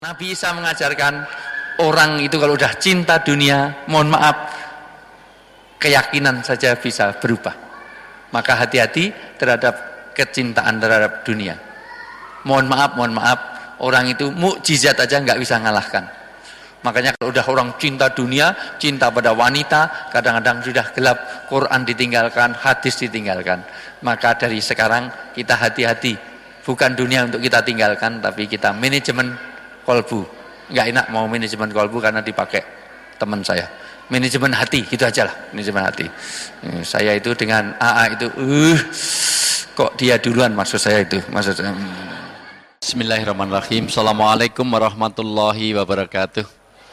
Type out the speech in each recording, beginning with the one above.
Nabi Isa mengajarkan orang itu kalau udah cinta dunia, mohon maaf, keyakinan saja bisa berubah. Maka hati-hati terhadap kecintaan terhadap dunia. Mohon maaf, orang itu mukjizat aja nggak bisa ngalahkan. Makanya kalau udah orang cinta dunia, cinta pada wanita, kadang-kadang sudah gelap, Quran ditinggalkan, hadis ditinggalkan. Maka dari sekarang kita hati-hati, bukan dunia untuk kita tinggalkan, tapi kita manajemen kolbu. Nggak enak mau manajemen kolbu karena dipakai teman saya. Manajemen hati, gitu aja lah, manajemen hati. Saya itu dengan AA itu, kok dia duluan maksud saya itu, maksud saya. Bismillahirrahmanirrahim. Assalamualaikum warahmatullahi wabarakatuh.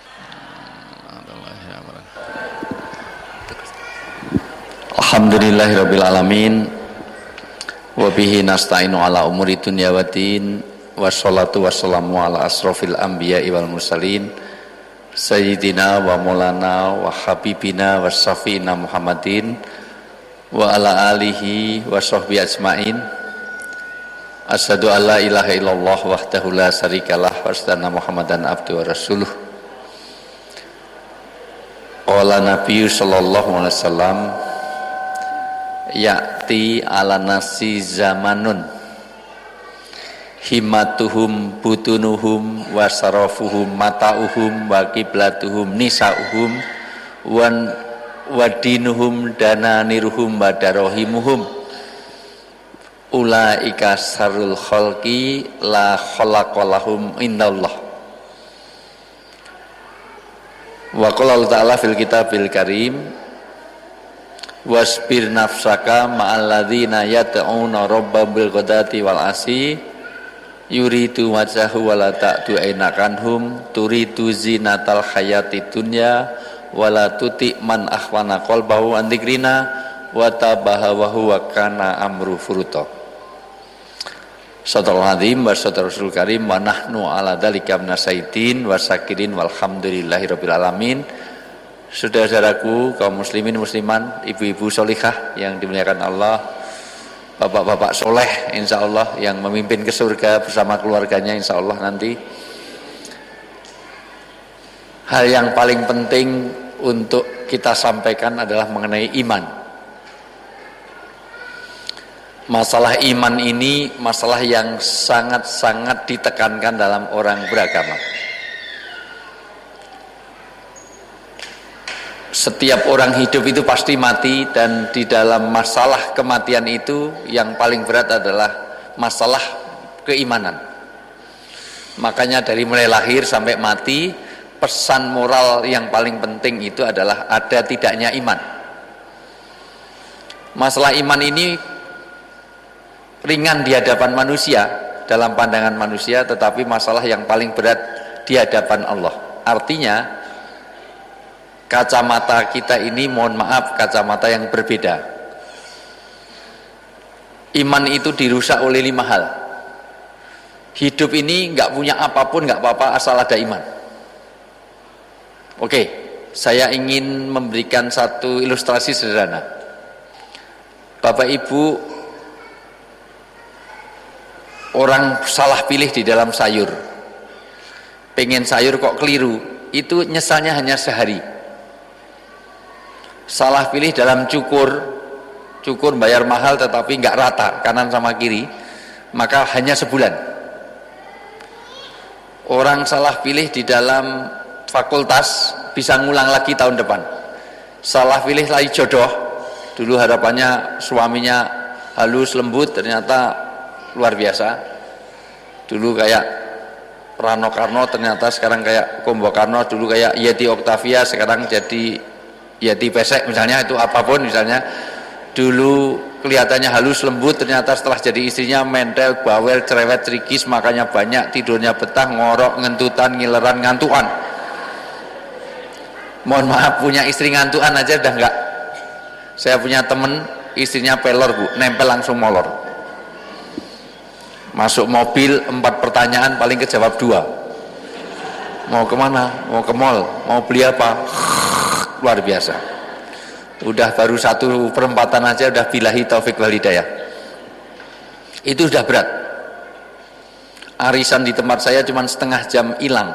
Alhamdulillahirabbil alamin. Wa bihi nasta'inu ala umuri dunya waddin. Wassalatu wassalamu ala asrofil anbiya'i wal mursalin sayyidina wa maulana wa habibina wa syafi'ina Muhammadin wa ala alihi wa sahbihi ajma'in. Asyhadu an la ilaha illallah wahdahu la syarikalah wa asyhadu anna Muhammadan abduhu wa rasuluh. Qala Nabi sallallahu alaihi wasallam, ya'ti ala nasi zamanun himmatuhum butunuhum wa sarafuhum mata'uhum wa kiblatuhum nisa'uhum wa dinuhum dananiruhum wa darohimuhum ulaika sarul khalqi la khalaqalahum indallah. Wa qala Allah ta'ala fil kitabil karim, wasbir nafsaka ma'alladzina yad'una rabbabil ghadati wal asi yuridu wajhahu wala ta'du ainakanhum turidu zinatal hayati dunya wala tuti man akhwana qalbahu an dzikrina wa tabaha wa huwa kana amru furuta. Shadaqal azim wa shadaqal rasul karim wa nahnu ala dzalika minasyaitin wa syakirin walhamdulillahirabbil alamin. Saudara-saudaraku kaum muslimin musliman, ibu-ibu sholihah yang dimuliakan Allah, bapak-bapak soleh insya Allah yang memimpin ke surga bersama keluarganya insya Allah nanti. Hal yang paling penting untuk kita sampaikan adalah mengenai iman. Masalah iman ini masalah yang sangat-sangat ditekankan dalam orang beragama. Setiap orang hidup itu pasti mati, dan di dalam masalah kematian itu yang paling berat adalah masalah keimanan. Makanya dari mulai lahir sampai mati, pesan moral yang paling penting itu adalah ada tidaknya iman. Masalah iman ini ringan di hadapan manusia, dalam pandangan manusia, tetapi masalah yang paling berat di hadapan Allah. Artinya kacamata kita ini, mohon maaf, kacamata yang berbeda. Iman itu dirusak oleh 5 hal. Hidup ini nggak punya apapun nggak apa-apa asal ada iman. Oke, saya ingin memberikan satu ilustrasi sederhana. Bapak Ibu, orang salah pilih di dalam sayur, pengen sayur kok keliru, itu nyesalnya hanya sehari. Salah pilih dalam cukur bayar mahal tetapi nggak rata kanan sama kiri, maka hanya sebulan. Orang salah pilih di dalam fakultas bisa ngulang lagi tahun depan. Salah pilih lagi jodoh, dulu harapannya suaminya halus lembut, ternyata luar biasa. Dulu kayak Rano Karno, ternyata sekarang kayak Kombo Karno. Dulu kayak Yeti Octavia, sekarang jadi Yati Pesek misalnya, itu apapun misalnya. Dulu kelihatannya halus lembut, ternyata setelah jadi istrinya mentel, bawel, cerewet, cerikis, makanya banyak, tidurnya betah, ngorok, ngentutan, ngileran, ngantuan. Mohon maaf, punya istri ngantuan aja udah enggak. Saya punya temen istrinya pelor Bu, nempel langsung molor. Masuk mobil 4 pertanyaan paling kejawab 2. Mau kemana? Mau ke mall? Mau beli apa? Luar biasa. Udah baru 1 perempatan aja udah billahi taufik wal hidayah. Itu sudah berat. Arisan di tempat saya cuma setengah jam hilang.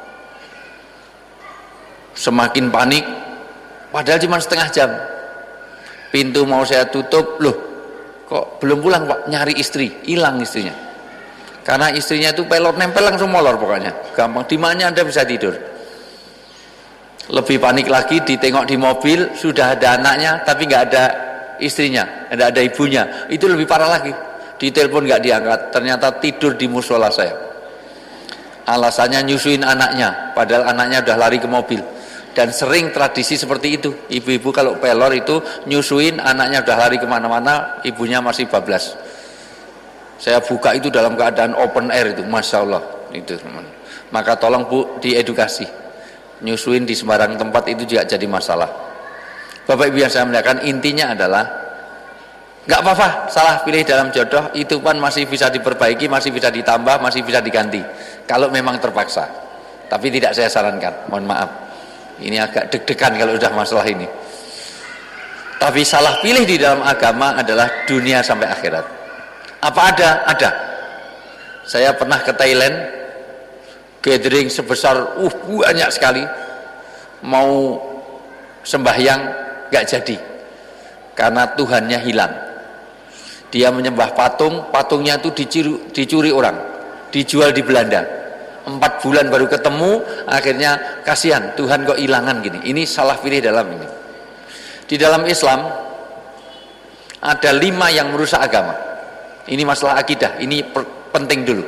Semakin panik, padahal cuma setengah jam. Pintu mau saya tutup, loh kok belum pulang Pak, nyari istri, hilang istrinya. Karena istrinya itu pelor nempel langsung molor pokoknya, gampang, di mana Anda bisa tidur. Lebih panik lagi, ditengok di mobil, sudah ada anaknya tapi nggak ada istrinya, nggak ada ibunya, itu lebih parah lagi. Ditelepon nggak diangkat, ternyata tidur di musola saya. Alasannya nyusuin anaknya, padahal anaknya udah lari ke mobil. Dan sering tradisi seperti itu, ibu-ibu kalau pelor itu nyusuin anaknya udah lari kemana-mana, ibunya masih bablas. Saya buka itu dalam keadaan open air itu, masya Allah itu teman. Maka tolong Bu diedukasi, nyusuin di sembarang tempat itu juga jadi masalah. Bapak Ibu yang saya muliakan, intinya adalah nggak apa-apa salah pilih dalam jodoh, itu kan masih bisa diperbaiki, masih bisa ditambah, masih bisa diganti kalau memang terpaksa. Tapi tidak saya sarankan, mohon maaf. Ini agak deg-degan kalau udah masalah ini. Tapi salah pilih di dalam agama adalah dunia sampai akhirat. Apa ada? Ada. Saya pernah ke Thailand, gathering sebesar banyak sekali, mau sembahyang gak jadi karena Tuhannya hilang. Dia menyembah patung, patungnya itu dicuri orang, dijual di Belanda. 4 bulan baru ketemu, akhirnya kasihan Tuhan kok hilangan gini. Ini salah pilih dalam ini. Di dalam Islam ada 5 yang merusak agama. Ini masalah akidah, ini penting dulu.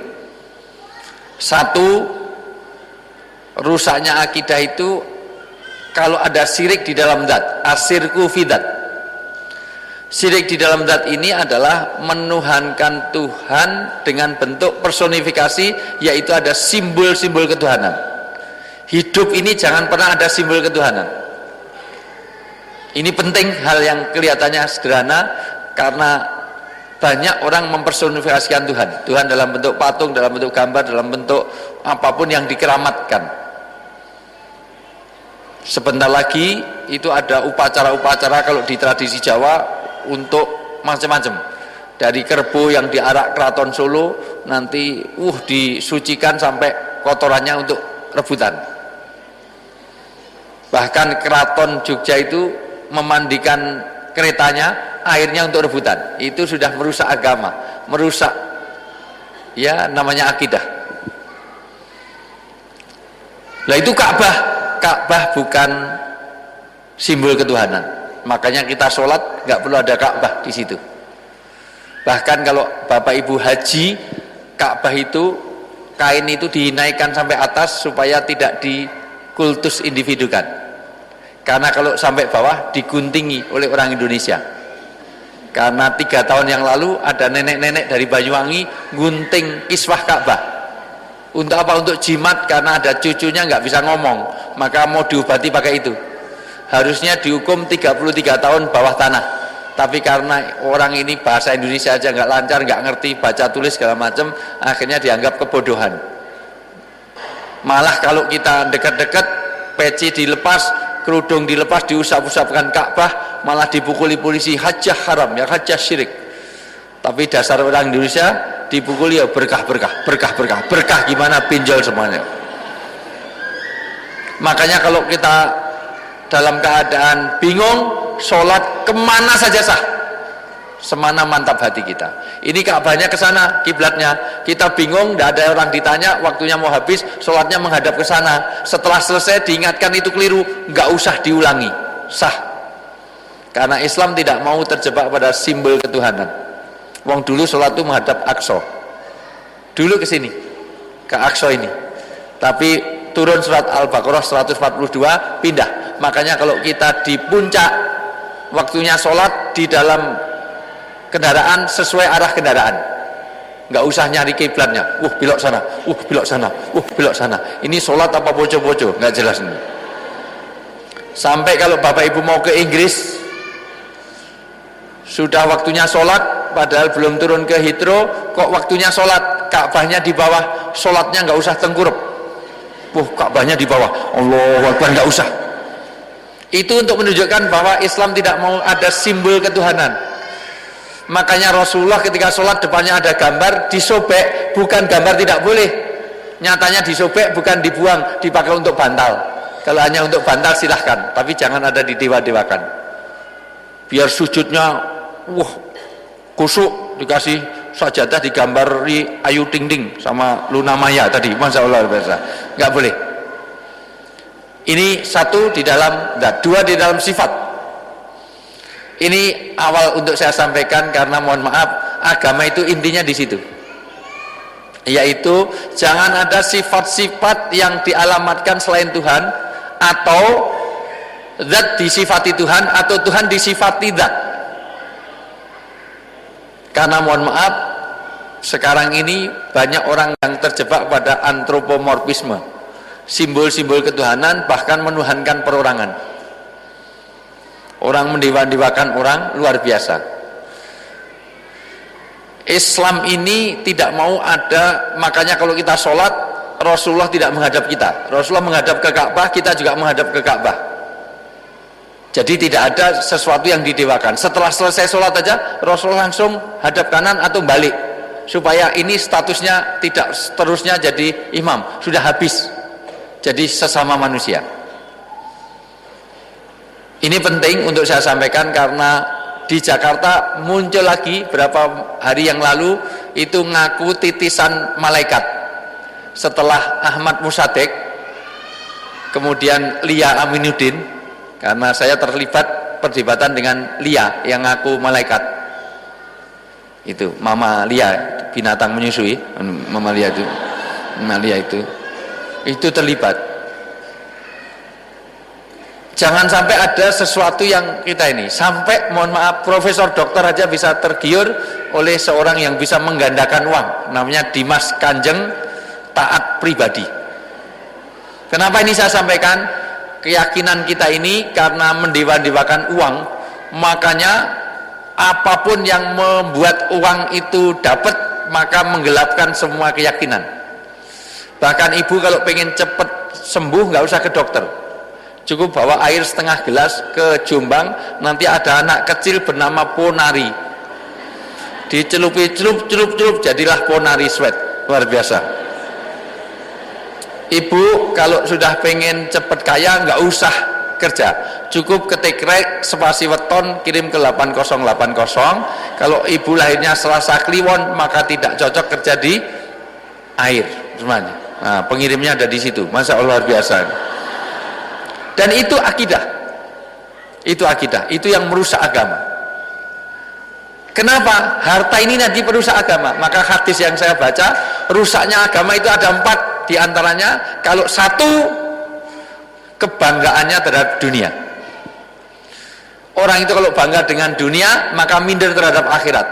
1, rusaknya akidah itu kalau ada syirik di dalam zat, asyirku fi dzat. Syirik di dalam zat ini adalah menuhankan Tuhan dengan bentuk personifikasi, yaitu ada simbol-simbol ketuhanan. Hidup ini jangan pernah ada simbol ketuhanan. Ini penting, hal yang kelihatannya sederhana, karena banyak orang mempersonifikasikan Tuhan. Tuhan dalam bentuk patung, dalam bentuk gambar, dalam bentuk apapun yang dikeramatkan. Sebentar lagi itu ada upacara-upacara kalau di tradisi Jawa untuk macam-macam, dari kerbau yang diarak Keraton Solo nanti disucikan sampai kotorannya untuk rebutan. Bahkan Keraton Jogja itu memandikan keretanya, airnya untuk rebutan. Itu sudah merusak agama, merusak ya namanya akidah. Lah itu Ka'bah bukan simbol ketuhanan. Makanya kita sholat nggak perlu ada Ka'bah di situ. Bahkan kalau Bapak Ibu haji, Ka'bah itu kain itu dinaikkan sampai atas supaya tidak dikultus individukan. Karena kalau sampai bawah diguntingi oleh orang Indonesia. Karena 3 tahun yang lalu ada nenek-nenek dari Banyuwangi gunting kiswah Ka'bah. Untuk apa? Untuk jimat, karena ada cucunya nggak bisa ngomong, maka mau diobati pakai itu. Harusnya dihukum 33 tahun bawah tanah, tapi karena orang ini bahasa Indonesia aja nggak lancar, nggak ngerti baca tulis segala macam, akhirnya dianggap kebodohan. Malah kalau kita dekat-dekat, peci dilepas, kerudung dilepas, diusap-usapkan Ka'bah, malah dipukuli polisi, hajjah haram, ya hajjah syirik. Tapi dasar orang Indonesia dipukuli ya berkah gimana, pinjol semuanya. Makanya kalau kita dalam keadaan bingung, sholat kemana saja sah, semana mantap hati kita. Ini Ka'bahnya ke sana, kiblatnya, kita bingung, tidak ada orang ditanya, waktunya mau habis, sholatnya menghadap ke sana. Setelah selesai diingatkan itu keliru, nggak usah diulangi, sah. Karena Islam tidak mau terjebak pada simbol ketuhanan. Wong dulu sholat itu menghadap Aqsa, dulu ke sini, ke Aqsa ini. Tapi turun surat Al-Baqarah 142, pindah. Makanya kalau kita di puncak, waktunya sholat di dalam kendaraan sesuai arah kendaraan, nggak usah nyari kiblatnya, belok sana, belok sana, belok sana. Ini sholat apa bojo-bojo, nggak jelas ini. Sampai kalau Bapak Ibu mau ke Inggris, sudah waktunya sholat, padahal belum turun ke Heathrow, kok waktunya sholat, Ka'bahnya di bawah, sholatnya nggak usah tengkurap. Ka'bahnya di bawah, Allahu Akbar, nggak usah. Itu untuk menunjukkan bahwa Islam tidak mau ada simbol ketuhanan. Makanya Rasulullah ketika sholat depannya ada gambar disobek, bukan gambar tidak boleh, nyatanya disobek bukan dibuang, dipakai untuk bantal. Kalau hanya untuk bantal silahkan, tapi jangan ada didewa-dewakan, biar sujudnya kusuk, dikasih sajadah digambari Ayu Ting Ting sama Luna Maya tadi, Masya Allah biasa, nggak boleh. Ini satu di dalam, dua di dalam sifat. Ini awal untuk saya sampaikan karena mohon maaf, agama itu intinya di situ, yaitu jangan ada sifat-sifat yang dialamatkan selain Tuhan, atau zat disifati Tuhan, atau Tuhan disifati zat. Karena mohon maaf, sekarang ini banyak orang yang terjebak pada antropomorfisme, simbol-simbol ketuhanan, bahkan menuhankan perorangan. Orang mendewa-dewakan orang luar biasa. Islam ini tidak mau ada, makanya kalau kita sholat, Rasulullah tidak menghadap kita, Rasulullah menghadap ke Ka'bah, kita juga menghadap ke Ka'bah. Jadi tidak ada sesuatu yang didewakan. Setelah selesai sholat aja Rasulullah langsung hadap kanan atau balik, supaya ini statusnya tidak seterusnya jadi imam, sudah habis jadi sesama manusia. Ini penting untuk saya sampaikan karena di Jakarta muncul lagi berapa hari yang lalu itu ngaku titisan malaikat. Setelah Ahmad Musaddiq, kemudian Lia Aminuddin, karena saya terlibat perdebatan dengan Lia yang ngaku malaikat. Itu Mama Lia, binatang menyusui, Mama Lia itu terlibat. Jangan sampai ada sesuatu yang kita ini, sampai mohon maaf profesor doktor aja bisa tergiur oleh seorang yang bisa menggandakan uang, namanya Dimas Kanjeng, taat pribadi. Kenapa ini saya sampaikan? Keyakinan kita ini karena mendewa-dewakan uang, makanya apapun yang membuat uang itu dapat, maka menggelapkan semua keyakinan. Bahkan ibu kalau pengen cepat sembuh nggak usah ke dokter, cukup bawa air setengah gelas ke Jombang, nanti ada anak kecil bernama Ponari, dicelupi celup jadilah Ponari sweat, luar biasa. Ibu kalau sudah pengen cepet kaya nggak usah kerja, cukup ketik rek spasi weton kirim ke 8080. Kalau ibu lahirnya Selasa Kliwon maka tidak cocok kerja di air semuanya. Nah, pengirimnya ada di situ, Masya Allah luar biasa. Dan itu akidah, itu yang merusak agama. Kenapa? Harta ini nanti merusak agama. Maka hadis yang saya baca, rusaknya agama itu ada 4, diantaranya kalau satu, kebanggaannya terhadap dunia. Orang itu kalau bangga dengan dunia maka minder terhadap akhirat.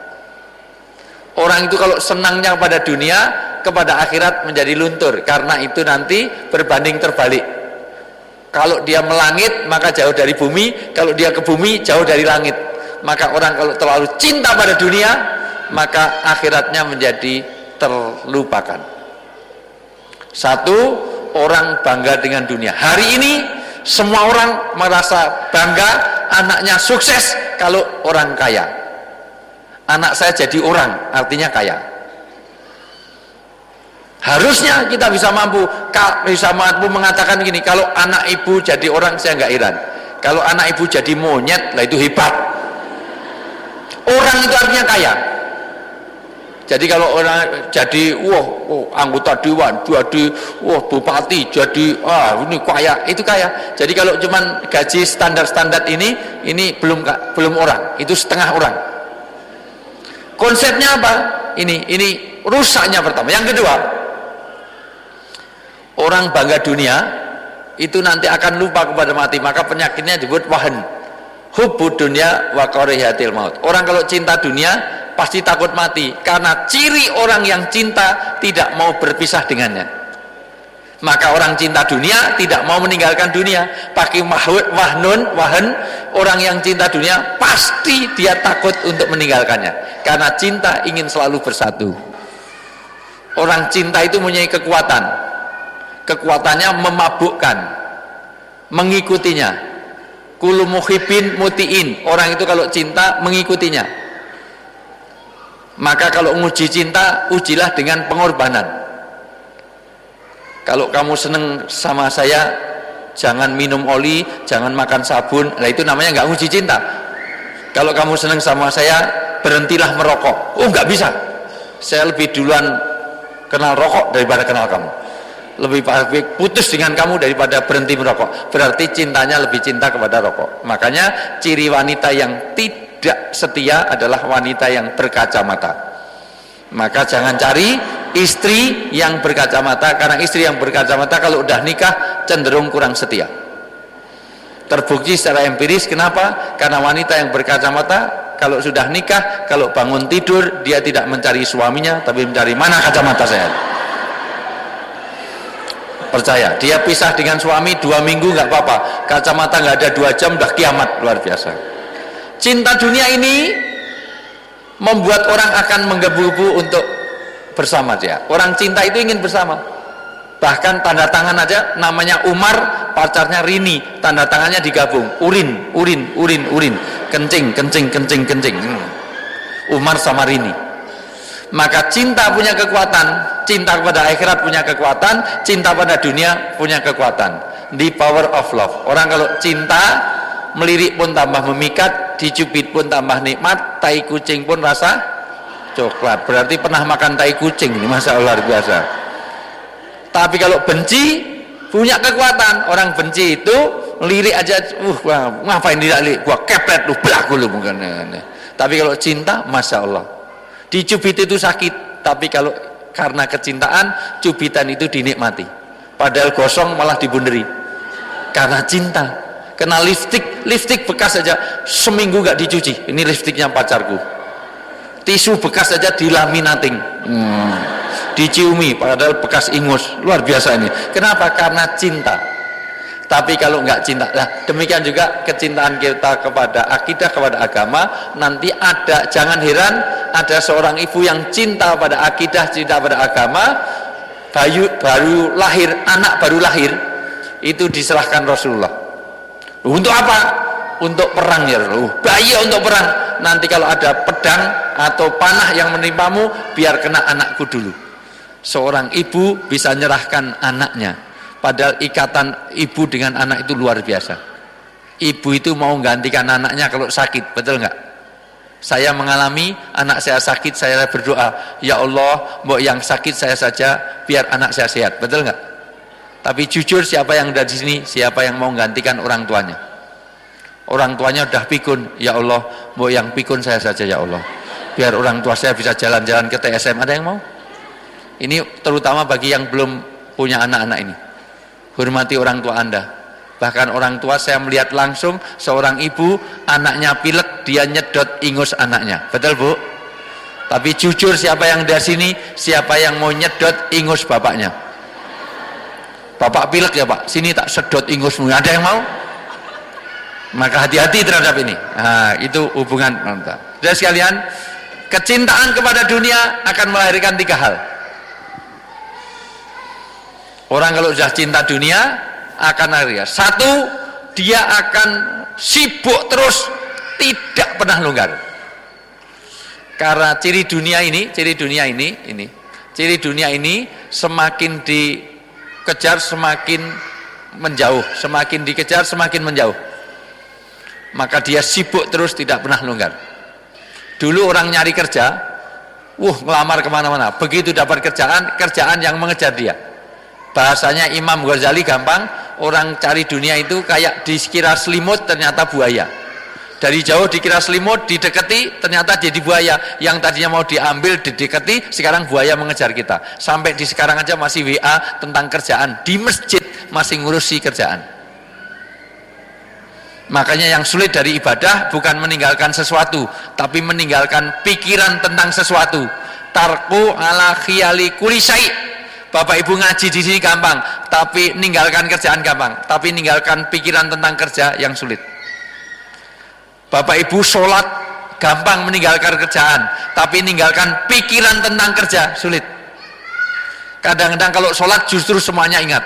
Orang itu kalau senangnya pada dunia, kepada akhirat menjadi luntur, karena itu nanti berbanding terbalik. Kalau dia melangit maka jauh dari bumi, kalau dia ke bumi jauh dari langit. Maka orang kalau terlalu cinta pada dunia maka akhiratnya menjadi terlupakan. Satu, orang bangga dengan dunia. Hari ini semua orang merasa bangga anaknya sukses kalau orang kaya. Anak saya jadi orang, artinya kaya. Harusnya kita bisa mampu mengatakan gini, kalau anak ibu jadi orang saya nggak heran, kalau anak ibu jadi monyet lah itu hebat. Orang itu artinya kaya. Jadi kalau orang jadi anggota dewan, jadi bupati, jadi ini kaya, itu kaya. Jadi kalau cuman gaji standar-standar ini belum orang, itu setengah orang. Konsepnya apa? Ini rusaknya pertama. Yang kedua, orang bangga dunia itu nanti akan lupa kepada mati, maka penyakitnya disebut wahan. Hubbud dunya wa karihatil maut. Orang kalau cinta dunia pasti takut mati, karena ciri orang yang cinta tidak mau berpisah dengannya. Maka orang cinta dunia tidak mau meninggalkan dunia. Pakai wahan, orang yang cinta dunia pasti dia takut untuk meninggalkannya, karena cinta ingin selalu bersatu. Orang cinta itu mempunyai kekuatan. Kekuatannya memabukkan, mengikutinya. Kullu muhibbin mutiin. Orang itu kalau cinta mengikutinya. Maka kalau nguji cinta, ujilah dengan pengorbanan. Kalau kamu seneng sama saya, jangan minum oli, jangan makan sabun. Nah itu namanya nggak nguji cinta. Kalau kamu seneng sama saya, berhentilah merokok. Oh nggak bisa. Saya lebih duluan kenal rokok daripada kenal kamu. Lebih baik putus dengan kamu daripada berhenti merokok. Berarti cintanya lebih cinta kepada rokok. Makanya ciri wanita yang tidak setia adalah wanita yang berkacamata. Maka jangan cari istri yang berkacamata, karena istri yang berkacamata kalau udah nikah cenderung kurang setia. Terbukti secara empiris. Kenapa? Karena wanita yang berkacamata kalau sudah nikah, kalau bangun tidur dia tidak mencari suaminya, tapi mencari mana kacamata saya. Percaya, dia pisah dengan suami 2 minggu nggak apa-apa, kacamata nggak ada 2 jam udah kiamat. Luar biasa. Cinta dunia ini membuat orang akan menggebu-gebu untuk bersama dia. Orang cinta itu ingin bersama. Bahkan tanda tangan aja, namanya Umar, pacarnya Rini, tanda tangannya digabung, urin, urin, urin, urin, kencing, kencing, kencing, kencing. Umar sama Rini. Maka cinta punya kekuatan, cinta kepada akhirat punya kekuatan, cinta pada dunia punya kekuatan. The power of love. Orang kalau cinta, melirik pun tambah memikat, dicubit pun tambah nikmat, tai kucing pun rasa coklat. Berarti pernah makan tai kucing ini, Masya Allah, luar biasa. Tapi kalau benci punya kekuatan. Orang benci itu lirik aja, ngapain tidak lirik, gua kepret lu, belaku lu bukan. Tapi kalau cinta, Masya Allah, dicubit itu sakit, tapi kalau karena kecintaan, cubitan itu dinikmati. Padahal gosong malah dibunderi. Karena cinta. Kena lipstik bekas saja seminggu gak dicuci. Ini lipstiknya pacarku. Tisu bekas saja dilaminating. Diciumi, padahal bekas ingus. Luar biasa ini. Kenapa? Karena cinta. Tapi kalau nggak cinta, nah demikian juga kecintaan kita kepada akidah, kepada agama. Nanti ada, jangan heran, ada seorang ibu yang cinta pada akidah, cinta pada agama, baru lahir, anak baru lahir, itu diserahkan Rasulullah. Untuk apa? Untuk perang ya Rasulullah. Bayi untuk perang. Nanti kalau ada pedang atau panah yang menimpamu, biar kena anakku dulu. Seorang ibu bisa nyerahkan anaknya. Padahal ikatan ibu dengan anak itu luar biasa. Ibu itu mau gantikan anaknya kalau sakit, betul nggak? Saya mengalami, anak saya sakit, saya berdoa, ya Allah, mbok yang sakit saya saja, biar anak saya sehat, betul nggak? Tapi jujur, siapa yang ada di sini, siapa yang mau gantikan orang tuanya? Orang tuanya udah pikun, ya Allah, mbok yang pikun saya saja ya Allah, biar orang tua saya bisa jalan-jalan ke TSM. Ada yang mau? Ini terutama bagi yang belum punya anak-anak ini. Hormati orang tua Anda. Bahkan orang tua, saya melihat langsung seorang ibu, anaknya pilek, dia nyedot ingus anaknya. Betul Bu? Tapi jujur, siapa yang dari sini, siapa yang mau nyedot ingus bapaknya? Bapak pilek ya Pak, sini tak sedot ingusmu. Ada yang mau? Maka hati-hati terhadap ini. Nah, itu hubungan. Jadi sekalian, kecintaan kepada dunia akan melahirkan 3 hal. Orang kalau sudah cinta dunia akan lari. 1, dia akan sibuk terus, tidak pernah longgar. Karena ciri dunia ini semakin dikejar semakin menjauh, semakin dikejar semakin menjauh. Maka dia sibuk terus, tidak pernah longgar. Dulu orang nyari kerja, ngelamar kemana-mana. Begitu dapat kerjaan yang mengejar dia. Bahasanya Imam Ghazali gampang, orang cari dunia itu kayak dikira selimut, ternyata buaya. Dari jauh dikira selimut, didekati, ternyata jadi buaya. Yang tadinya mau diambil, didekati, sekarang buaya mengejar kita. Sampai di sekarang aja masih WA tentang kerjaan. Di masjid masih ngurusi kerjaan. Makanya yang sulit dari ibadah bukan meninggalkan sesuatu, tapi meninggalkan pikiran tentang sesuatu. Tarku ala khiyali kulli syai'. Bapak Ibu ngaji di sini gampang, tapi ninggalkan kerjaan gampang, tapi ninggalkan pikiran tentang kerja yang sulit. Bapak Ibu sholat gampang meninggalkan kerjaan, tapi ninggalkan pikiran tentang kerja sulit. Kadang-kadang kalau sholat justru semuanya ingat.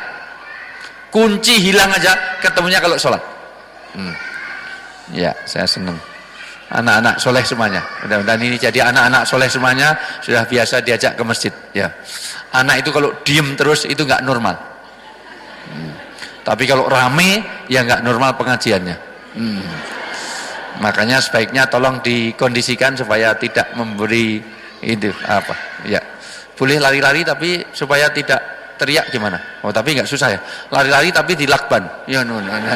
Kunci hilang aja ketemunya kalau sholat. Ya, saya senang. anak-anak soleh semuanya. Mudah-mudahan ini jadi anak-anak soleh semuanya sudah biasa diajak ke masjid. Ya, anak itu kalau diem terus itu nggak normal. Tapi kalau rame ya nggak normal pengajiannya. Makanya sebaiknya tolong dikondisikan supaya tidak memberi itu apa. Ya, boleh lari-lari tapi supaya tidak teriak gimana? Oh tapi nggak susah ya. Lari-lari tapi dilakban. Ya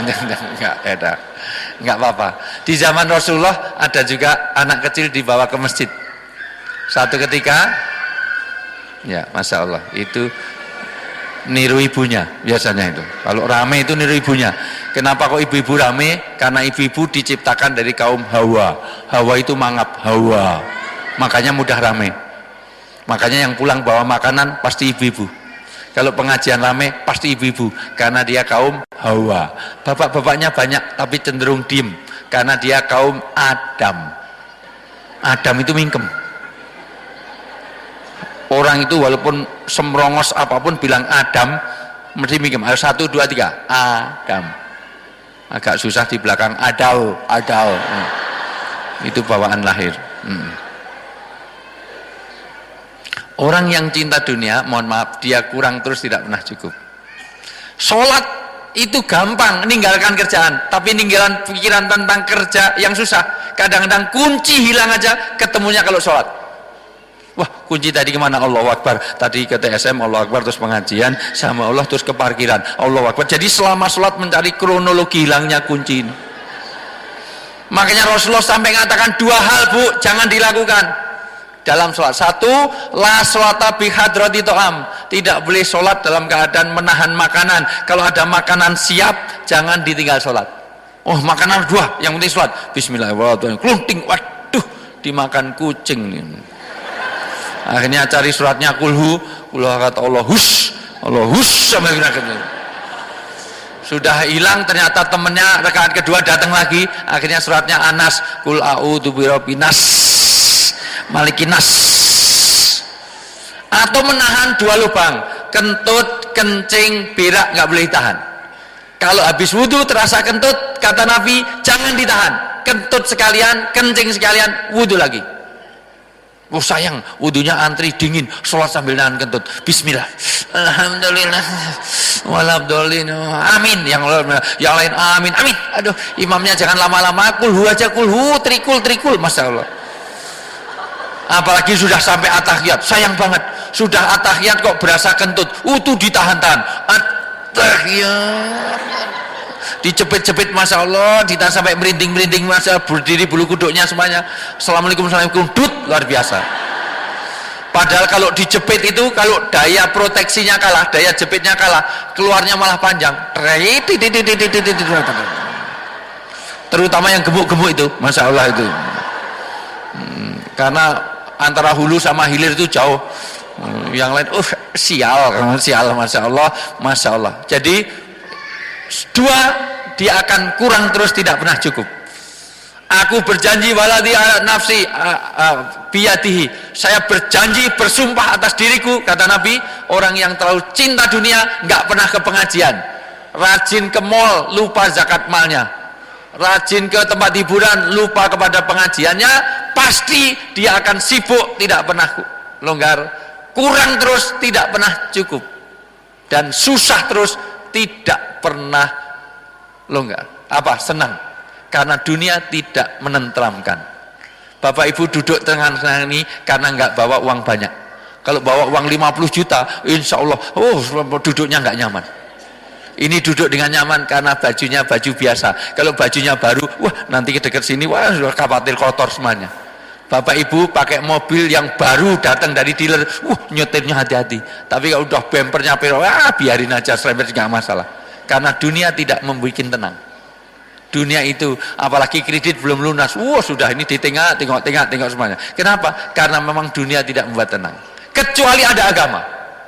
nggak apa-apa. Di zaman Rasulullah ada juga anak kecil dibawa ke masjid. Satu ketika, ya masya Allah itu niru ibunya biasanya itu. Kalau rame itu niru ibunya. Kenapa kok ibu-ibu rame? Karena ibu-ibu diciptakan dari kaum Hawa. Hawa itu mangap Hawa. Makanya mudah rame. Makanya yang pulang bawa makanan pasti ibu-ibu. Kalau pengajian rame pasti ibu-ibu karena dia kaum Hawa. Bapak-bapaknya banyak tapi cenderung diem karena dia kaum Adam. Adam itu mingkem. Orang itu walaupun semrongos apapun bilang Adam mesti mingkem. Ayo 1, 2, 3 Adam. Agak susah di belakang Adau. Itu bawaan lahir. Orang yang cinta dunia, mohon maaf, dia kurang terus tidak pernah cukup. Sholat itu gampang, ninggalkan kerjaan, tapi ninggalan pikiran tentang kerja yang susah. Kadang-kadang kunci hilang aja, ketemunya kalau sholat. Wah, kunci tadi kemana? Allahu Akbar. Tadi ke TSM, Allahu Akbar, terus pengajian, sama Allah, terus ke parkiran, Allahu Akbar. Jadi selama sholat mencari kronologi hilangnya kunci ini. Makanya Rasulullah sampai mengatakan 2 hal bu, jangan dilakukan dalam sholat. 1, la sholata bihadrati to'am, tidak boleh sholat dalam keadaan menahan makanan. Kalau ada makanan siap jangan ditinggal sholat. Oh makanan 2 yang penting sholat, bismillahirrahmanirrahim, klunting, waduh dimakan kucing nih. Akhirnya cari suratnya kulhu kata Allah hus sampai sudah hilang. Ternyata temennya rakaat kedua datang lagi, akhirnya suratnya Anas kul a'udzu birabbinas malikinas. Atau menahan 2 lubang, kentut, kencing, berak nggak boleh ditahan. Kalau habis wudhu terasa kentut, kata Nabi jangan ditahan, kentut sekalian, kencing sekalian, wudhu lagi. Oh sayang, wudhunya antri dingin, sholat sambil nahan kentut. Bismillah, alhamdulillah, walabdolin, amin. Yang lain amin, amin. Aduh, imamnya jangan lama-lama, kulhu aja, kulhu, trikul, masya Allah. Apalagi sudah sampai atahiyat, sayang banget. Sudah atahiyat kok berasa kentut, tuh ditahan-tahan. Atahiyat, dicepit-cepit, masya Allah, ditahan sampai merinding-merinding, masya Allah, berdiri bulu kuduknya semuanya. Assalamualaikum, dut, luar biasa. Padahal kalau dijepit itu, kalau daya proteksinya kalah, daya jepitnya kalah, keluarnya malah panjang. Terutama yang gemuk-gemuk itu, masya Allah itu. Karena antara hulu sama hilir itu jauh. Yang lain, sial, masya Allah. Jadi 2, dia akan kurang terus tidak pernah cukup. Aku berjanji waladhi nafsi biyadihi, saya berjanji bersumpah atas diriku, kata Nabi, orang yang terlalu cinta dunia nggak pernah ke pengajian, rajin ke mall lupa zakat malnya, rajin ke tempat hiburan lupa kepada pengajiannya, pasti dia akan sibuk tidak pernah longgar, kurang terus tidak pernah cukup, dan susah terus tidak pernah longgar. Senang. Karena dunia tidak menenteramkan. Bapak ibu duduk tengah ini karena nggak bawa uang banyak. Kalau bawa uang 50 juta, insya Allah, duduknya nggak nyaman. Ini duduk dengan nyaman karena bajunya baju biasa. Kalau bajunya baru, nanti dekat sini, sudah khawatir kotor semuanya. Bapak ibu pakai mobil yang baru datang dari dealer, nyetirnya hati-hati. Tapi kalau udah bempernya biarin aja, serempet nggak masalah. Karena dunia tidak membuat tenang. Dunia itu, apalagi kredit belum lunas, sudah ini ditengah, tengok semuanya. Kenapa? Karena memang dunia tidak membuat tenang. Kecuali ada agama.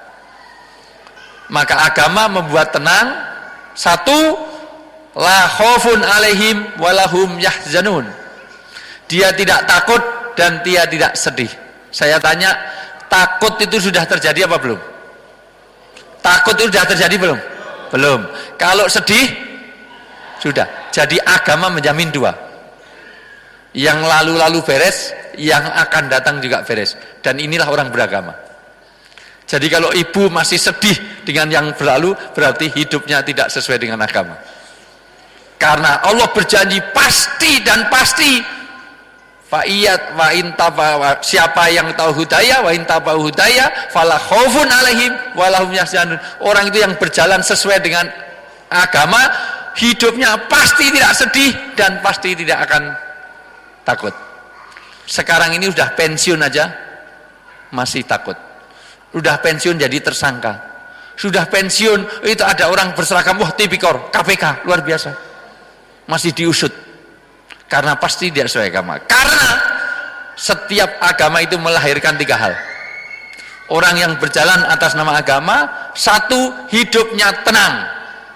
Maka agama membuat tenang. 1, la khaufun alaihim walahum yahzanun. Dia tidak takut dan dia tidak sedih. Saya tanya, takut itu sudah terjadi apa belum? Takut itu sudah terjadi belum? Belum. Kalau sedih sudah. Jadi agama menjamin 2. Yang lalu-lalu beres, yang akan datang juga beres. Dan inilah orang beragama. Jadi kalau ibu masih sedih dengan yang berlalu, berarti hidupnya tidak sesuai dengan agama. Karena Allah berjanji pasti dan pasti, fa'iyat wa intaba, siapa yang tahu hudaya wa intaba hudaya fala khaufun alaihim walahum yahzanun. Orang itu yang berjalan sesuai dengan agama, hidupnya pasti tidak sedih dan pasti tidak akan takut. Sekarang ini sudah pensiun aja masih takut. Sudah pensiun jadi tersangka. Sudah pensiun itu ada orang berseragam, wah tipikor KPK luar biasa, masih diusut karena pasti tidak sesuai agama. Karena setiap agama itu melahirkan 3 hal. Orang yang berjalan atas nama agama, 1, hidupnya tenang,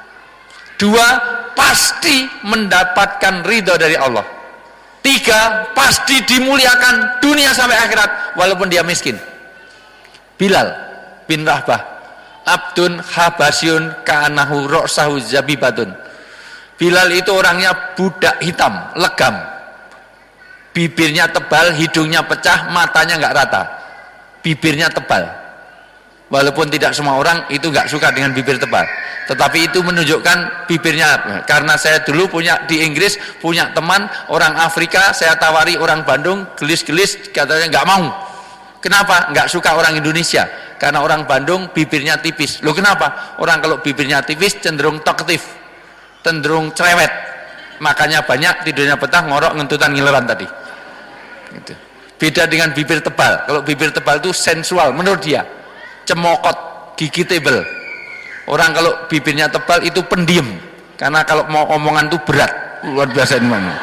2, pasti mendapatkan ridho dari Allah, 3, pasti dimuliakan dunia sampai akhirat walaupun dia miskin. Bilal bin Rabah, abdun habasyun ka'anahu ra'sahu zabibatun. Bilal itu orangnya budak hitam, legam, bibirnya tebal, hidungnya pecah, matanya nggak rata, bibirnya tebal. Walaupun tidak semua orang itu nggak suka dengan bibir tebal, tetapi itu menunjukkan bibirnya. Karena saya dulu punya di Inggris, punya teman orang Afrika, saya tawari orang Bandung, gelis-gelis, katanya nggak mau. Kenapa? Nggak suka orang Indonesia. Karena orang Bandung bibirnya tipis. Loh kenapa? Orang kalau bibirnya tipis cenderung talkative, cenderung cerewet. Makanya banyak tidurnya petang, ngorok, ngentutan, ngileran tadi. Gitu. Beda dengan bibir tebal. Kalau bibir tebal itu sensual menurut dia. Cemokot, gigi tebel. Orang kalau bibirnya tebal itu pendiam. Karena kalau mau omongan itu berat. Luar biasa ini mana.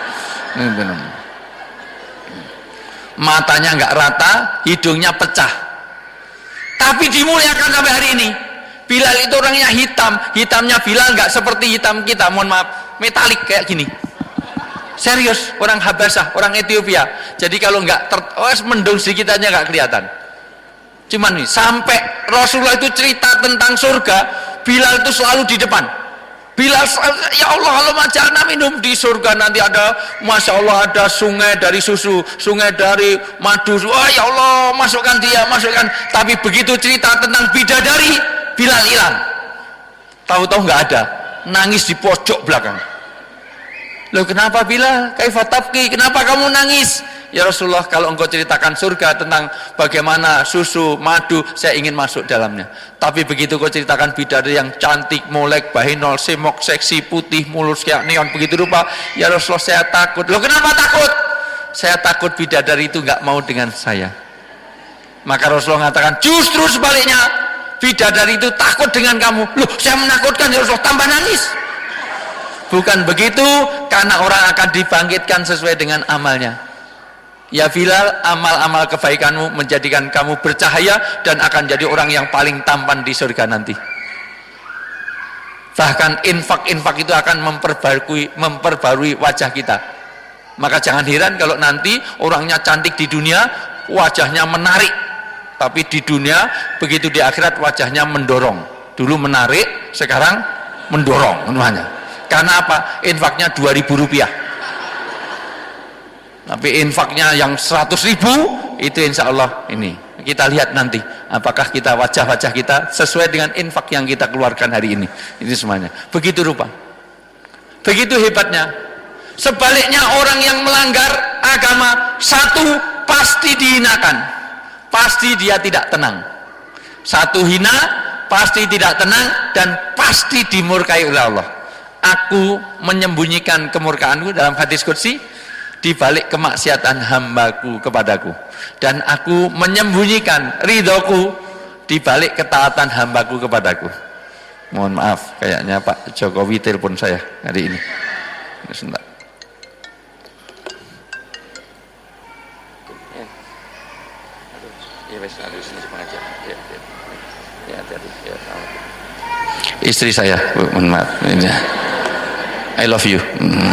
Matanya nggak rata, hidungnya pecah, tapi dimuliakan sampai hari ini. Bilal itu orangnya hitam, hitamnya Bilal nggak seperti hitam kita, mohon maaf, metalik kayak gini. Serius, orang Habasah, orang Ethiopia. Jadi kalau nggak mendung sedikit aja nggak kelihatan. Cuman nih, sampai Rasulullah itu cerita tentang surga, Bilal itu selalu di depan. Bilal, ya Allah, kalau majalna minum di surga nanti ada, masya Allah, ada sungai dari susu, sungai dari madu. Wah ya Allah, masukkan dia, masukkan. Tapi begitu cerita tentang bidadari, Bilal hilang. Tahu-tahu nggak ada, nangis di pojok belakang. Loh kenapa Bilal? Kaifa tabki? Kenapa kamu nangis? Ya Rasulullah, kalau engkau ceritakan surga tentang bagaimana susu, madu, saya ingin masuk dalamnya. Tapi begitu kau ceritakan bidadari yang cantik, molek, bahinol, semok, seksi, putih, mulus kayak neon, begitu rupa, ya Rasulullah saya takut. Loh kenapa takut? Saya takut bidadari itu nggak mau dengan saya. Maka Rasulullah mengatakan, justru sebaliknya, bidadari itu takut dengan kamu. Loh saya menakutkan, ya Rasulullah, tambah nangis. Bukan begitu, karena orang akan dibangkitkan sesuai dengan amalnya. Ya Bilal, amal-amal kebaikanmu menjadikan kamu bercahaya dan akan jadi orang yang paling tampan di surga nanti. Bahkan infak-infak itu akan memperbarui wajah kita. Maka jangan heran kalau nanti orangnya cantik di dunia, wajahnya menarik. Tapi di dunia, begitu di akhirat wajahnya mendorong. Dulu menarik, sekarang mendorong. Karena apa? Infaknya 2.000 rupiah. Tapi infaknya yang 100.000 itu insya Allah ini kita lihat nanti apakah kita wajah-wajah kita sesuai dengan infak yang kita keluarkan hari ini. Itu semuanya begitu rupa, begitu hebatnya. Sebaliknya orang yang melanggar agama, 1 pasti dihinakan, pasti dia tidak tenang. 1 hina, pasti tidak tenang, dan pasti dimurkai oleh Allah. Aku menyembunyikan kemurkaanku dalam hadis qudsi di balik kemaksiatan hambaku kepadaku, dan aku menyembunyikan ridhoku di balik ketaatan hambaku kepadaku. Mohon maaf, kayaknya Pak Jokowi telepon saya hari ini. Sebentar. Istri saya, mohon maaf. I love you.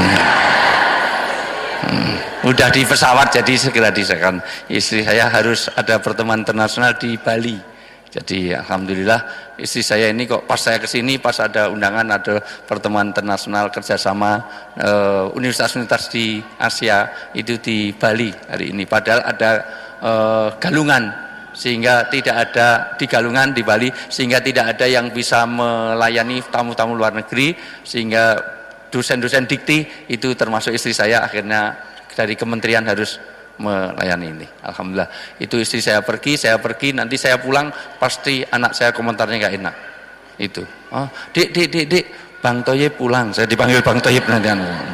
Udah di pesawat jadi segera diserahkan. Istri saya harus ada pertemuan internasional di Bali, Jadi alhamdulillah istri saya ini kok pas saya kesini, pas ada undangan, ada pertemuan internasional kerjasama universitas-universitas di Asia itu di Bali hari ini. Padahal ada Galungan, sehingga tidak ada di Galungan di Bali, sehingga tidak ada yang bisa melayani tamu-tamu luar negeri, sehingga dosen-dosen dikti itu termasuk istri saya, akhirnya dari kementerian harus melayani ini. Alhamdulillah. Itu istri saya pergi, nanti saya pulang pasti anak saya komentarnya nggak enak. Itu. Oh, Dik, Bang Toyib pulang. Saya dipanggil Bang Toyib nanti.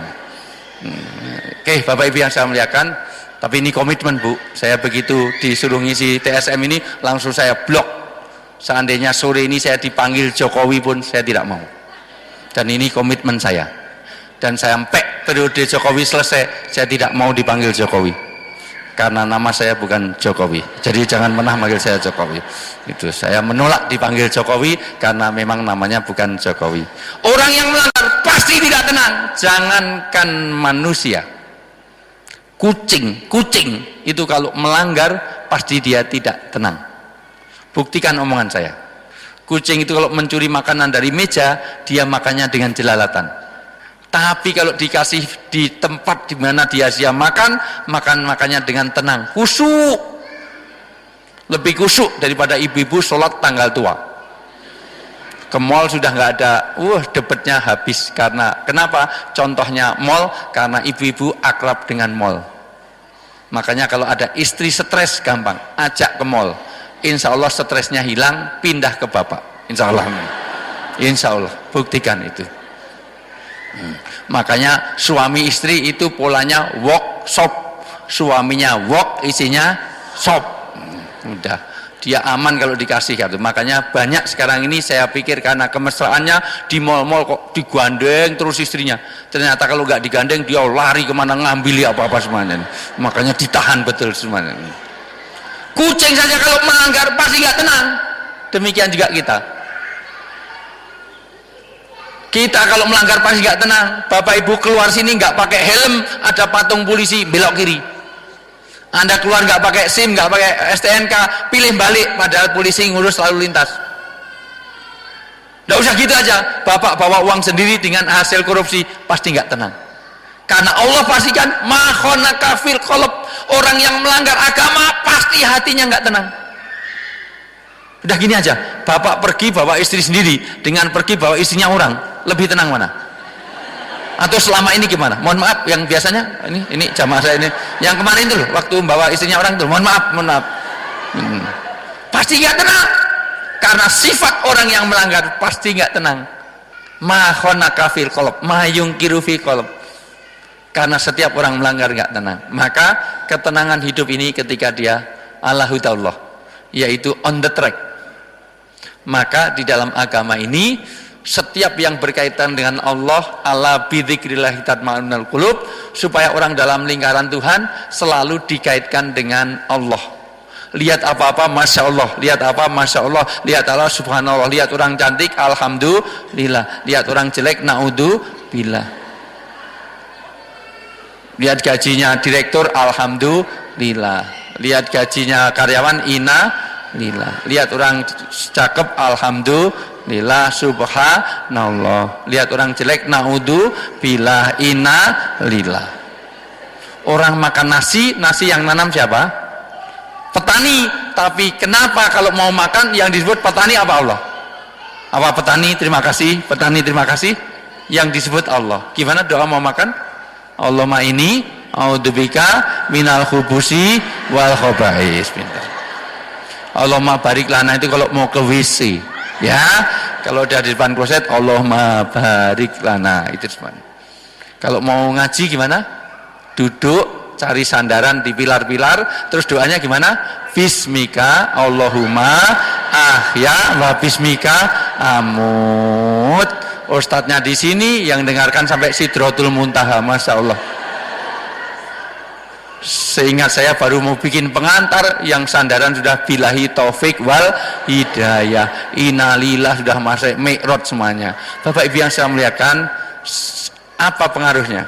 Oke, Bapak Ibu yang saya muliakan, tapi ini komitmen Bu. Saya begitu disuruh ngisi TSM ini langsung saya blok. Seandainya sore ini saya dipanggil Jokowi pun saya tidak mau. Dan ini komitmen saya. Dan sampai periode Jokowi selesai, saya tidak mau dipanggil Jokowi. Karena nama saya bukan Jokowi, jadi jangan pernah manggil saya Jokowi. Itu saya menolak dipanggil Jokowi karena memang namanya bukan Jokowi. Orang yang melanggar pasti tidak tenang. Jangankan manusia, kucing itu kalau melanggar pasti dia tidak tenang. Buktikan omongan saya. Kucing itu kalau mencuri makanan dari meja, dia makannya dengan jelalatan. Tapi kalau dikasih di tempat di mana dia siap makannya dengan tenang, khusyuk. Lebih khusyuk daripada ibu-ibu sholat tanggal tua. Ke mall sudah nggak ada, debatnya habis. Karena kenapa? Contohnya mall, karena ibu-ibu akrab dengan mall. Makanya kalau ada istri stres gampang, ajak ke mall. Insya Allah stresnya hilang, pindah ke bapak. Insya Allah, buktikan itu. Makanya suami istri itu polanya walk shop, suaminya walk, isinya shop. Udah, dia aman kalau dikasih kartu. Makanya banyak sekarang ini saya pikir karena kemesraannya di mall-mall kok digandeng terus istrinya. Ternyata kalau nggak digandeng dia lari kemana ngambil apa-apa semuanya. Makanya ditahan betul semuanya. Kucing saja kalau melanggar pasti nggak tenang. Demikian juga kita. Kita kalau melanggar pasti nggak tenang. Bapak Ibu keluar sini nggak pakai helm, ada patung polisi belok kiri. Anda keluar nggak pakai SIM, nggak pakai STNK, pilih balik, padahal polisi ngurus lalu lintas. Nggak usah gitu aja. Bapak bawa uang sendiri dengan hasil korupsi pasti nggak tenang. Karena Allah pastikan mahona kafir qolob, orang yang melanggar agama pasti hatinya nggak tenang. Udah gini aja, bapak pergi bawa istri sendiri dengan pergi bawa istrinya orang, lebih tenang mana? Atau selama ini gimana? Mohon maaf, yang biasanya ini jamaah saya ini, yang kemarin itu loh, waktu bawa istrinya orang itu, mohon maaf. Pasti nggak tenang, karena sifat orang yang melanggar pasti nggak tenang. Mahona kafir qolob, mayung kirufi qolob. Karena setiap orang melanggar nggak tenang. Maka ketenangan hidup ini ketika dia Allahu ta'ala, yaitu on the track. Maka di dalam agama ini setiap yang berkaitan dengan Allah, ala bidzikrillah tatmainnul qulub, supaya orang dalam lingkaran Tuhan selalu dikaitkan dengan Allah. Lihat apa-apa Masya Allah, lihat apa Masya Allah, lihat Allah Subhanallah, lihat orang cantik Alhamdulillah, lihat orang jelek naudzubillah, lihat gajinya direktur Alhamdulillah, lihat gajinya karyawan innalillah, lihat orang cakep Alhamdulillah Subhanallah, lihat orang jelek naudzubillah innalillah. Orang makan nasi yang nanam siapa? Petani. Tapi kenapa kalau mau makan yang disebut petani apa Allah? Apa petani terima kasih, petani terima kasih, yang disebut Allah. Gimana doa mau makan? Allahumma ini a'udzubika minal khubusi wal khaba'is. Pintar. Allahumma barik lana itu kalau mau ke WC, ya. Kalau udah di depan kloset Allahumma barik lana itu semuanya. Kalau mau ngaji gimana? Duduk, cari sandaran di pilar-pilar, terus doanya gimana? Bismika Allahumma ahya wa bismika amut. Ustadznya di sini yang dengarkan sampai Sidratul Muntaha, Masya Allah. Seingat saya baru mau bikin pengantar yang sandaran sudah billahi taufik wal hidayah, innalillah sudah masuk mi'raj semuanya. Bapak Ibu yang saya muliakan, apa pengaruhnya?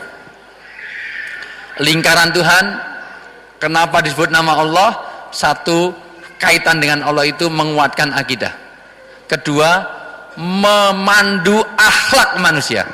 Lingkaran Tuhan, kenapa disebut nama Allah? Satu, kaitan dengan Allah itu menguatkan akidah. Kedua, memandu akhlak manusia.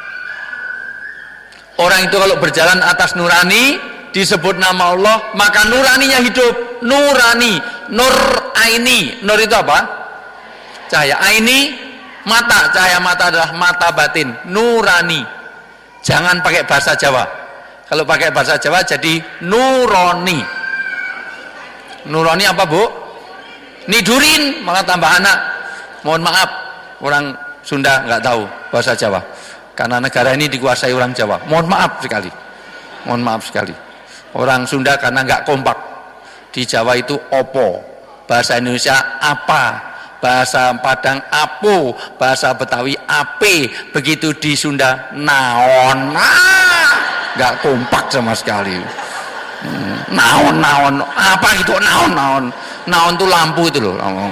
Orang itu kalau berjalan atas nurani, disebut nama Allah, maka nuraninya hidup. Nurani, nur aini. Nur itu apa? Cahaya. Aini, mata. Cahaya mata adalah mata batin. Nurani. Jangan pakai bahasa Jawa. Kalau pakai bahasa Jawa jadi nuroni. Nuroni apa, Bu? Nidurin, malah tambah anak. Mohon maaf, orang Sunda nggak tahu bahasa Jawa. Karena negara ini dikuasai orang Jawa. Mohon maaf sekali. Mohon maaf sekali. Orang Sunda karena nggak kompak. Di Jawa itu opo. Bahasa Indonesia apa. Bahasa Padang apo. Bahasa Betawi ape. Begitu di Sunda naon. Nggak kompak sama sekali. Naon. Apa gitu naon. Naon itu lampu itu loh.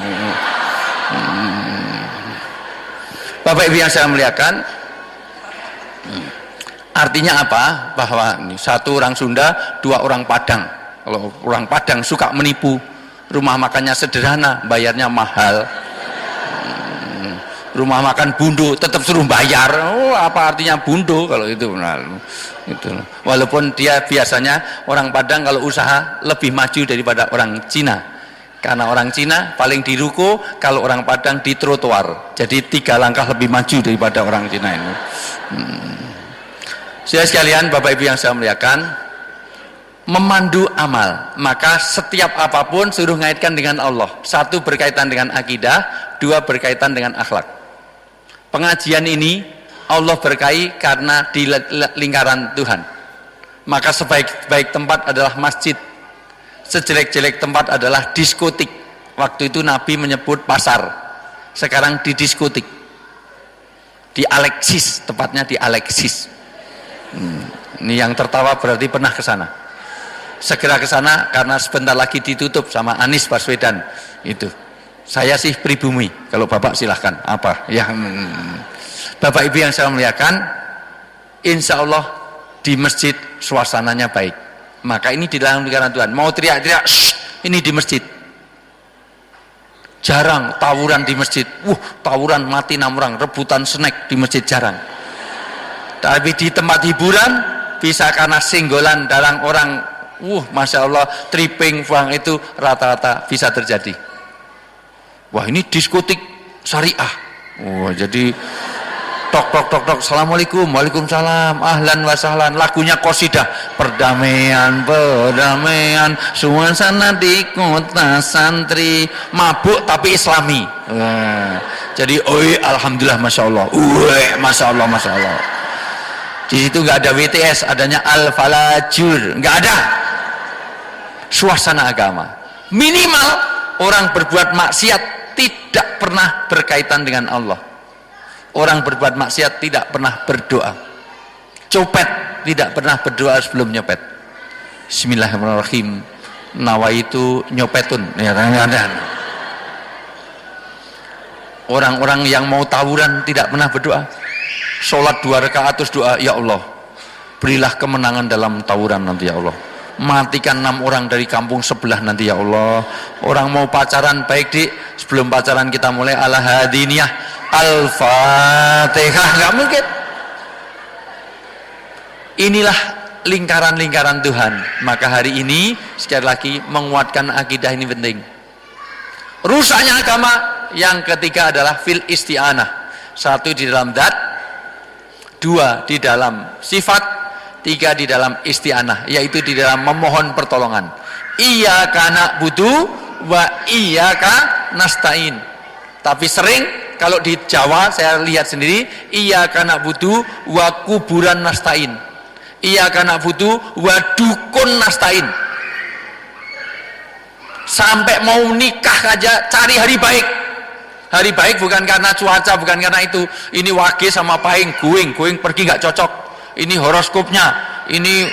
Bapak Ibu yang saya muliakan, artinya apa? Bahwa ini, satu orang Sunda, dua orang Padang. Kalau orang Padang suka menipu, rumah makannya sederhana, bayarnya mahal. Rumah makan bundo, tetap suruh bayar. Oh, apa artinya bundo kalau itu? Nah, itu. Walaupun dia biasanya orang Padang kalau usaha lebih maju daripada orang Cina. Karena orang Cina paling di ruko, kalau orang Padang di trotoar. Jadi 3 langkah lebih maju daripada orang Cina ini. Saudara sekalian, Bapak Ibu yang saya muliakan, memandu amal, maka setiap apapun suruh ngaitkan dengan Allah. Satu, berkaitan dengan akidah. Dua, berkaitan dengan akhlak. Pengajian ini Allah berkahi karena di lingkaran Tuhan. Maka sebaik-baik tempat adalah masjid. Sejelek-jelek tempat adalah diskotik. Waktu itu Nabi menyebut pasar, sekarang di diskotik. Di Alexis, tepatnya di Alexis. Ini yang tertawa berarti pernah ke sana. Segera ke sana karena sebentar lagi ditutup sama Anies Baswedan. Itu. Saya sih pribumi. Kalau Bapak silahkan. Apa? Ya. Bapak Ibu yang saya muliakan, insya Allah di masjid suasananya baik. Maka ini di dalam lingkaran Tuhan. Mau teriak-teriak, ini di masjid. Jarang tawuran di masjid. Tawuran mati 6 orang, rebutan snack di masjid jarang. Tapi di tempat hiburan bisa karena singgolan dalam orang, masya Allah, tripping, fuang itu rata-rata bisa terjadi. Wah, ini diskotik syariah. Jadi tok, assalamualaikum, waalaikumsalam, ahlan wa sahlan, lagunya qasidah, perdamaian, suasana di kota santri, mabuk tapi islami. Jadi, alhamdulillah, masya Allah, masya Allah. Di situ nggak ada WTS, adanya al-falajur, nggak ada. Suasana agama. Minimal orang berbuat maksiat tidak pernah berkaitan dengan Allah. Orang berbuat maksiat tidak pernah berdoa. Copet tidak pernah berdoa sebelum nyopet. Bismillahirrahmanirrahim. Nawaitu nyopetun. Orang-orang yang mau tawuran tidak pernah berdoa. Sholat 2 rakaat terus doa, ya Allah, berilah kemenangan dalam tawuran nanti ya Allah. Matikan 6 orang dari kampung sebelah nanti ya Allah. Orang mau pacaran, baik di sebelum pacaran kita mulai ala hadiniyah Al-Fatihah, nggak mungkin. Inilah lingkaran-lingkaran Tuhan. Maka hari ini sekali lagi menguatkan akidah ini penting. Rusaknya agama yang ketiga adalah fil isti'anah. 1 di dalam zat, 2 di dalam sifat, 3 di dalam isti'anah, yaitu di dalam memohon pertolongan. Iyyaka na'budu wa iyyaka nasta'in. Tapi sering kalau di Jawa saya lihat sendiri, iyyaka na'budu wa kuburan nasta'in, iyyaka na'budu wa dukun nasta'in. Sampai mau nikah aja cari hari baik. Hari baik bukan karena cuaca, bukan karena itu. Ini wage sama pahing, guing pergi nggak cocok. Ini horoskopnya, ini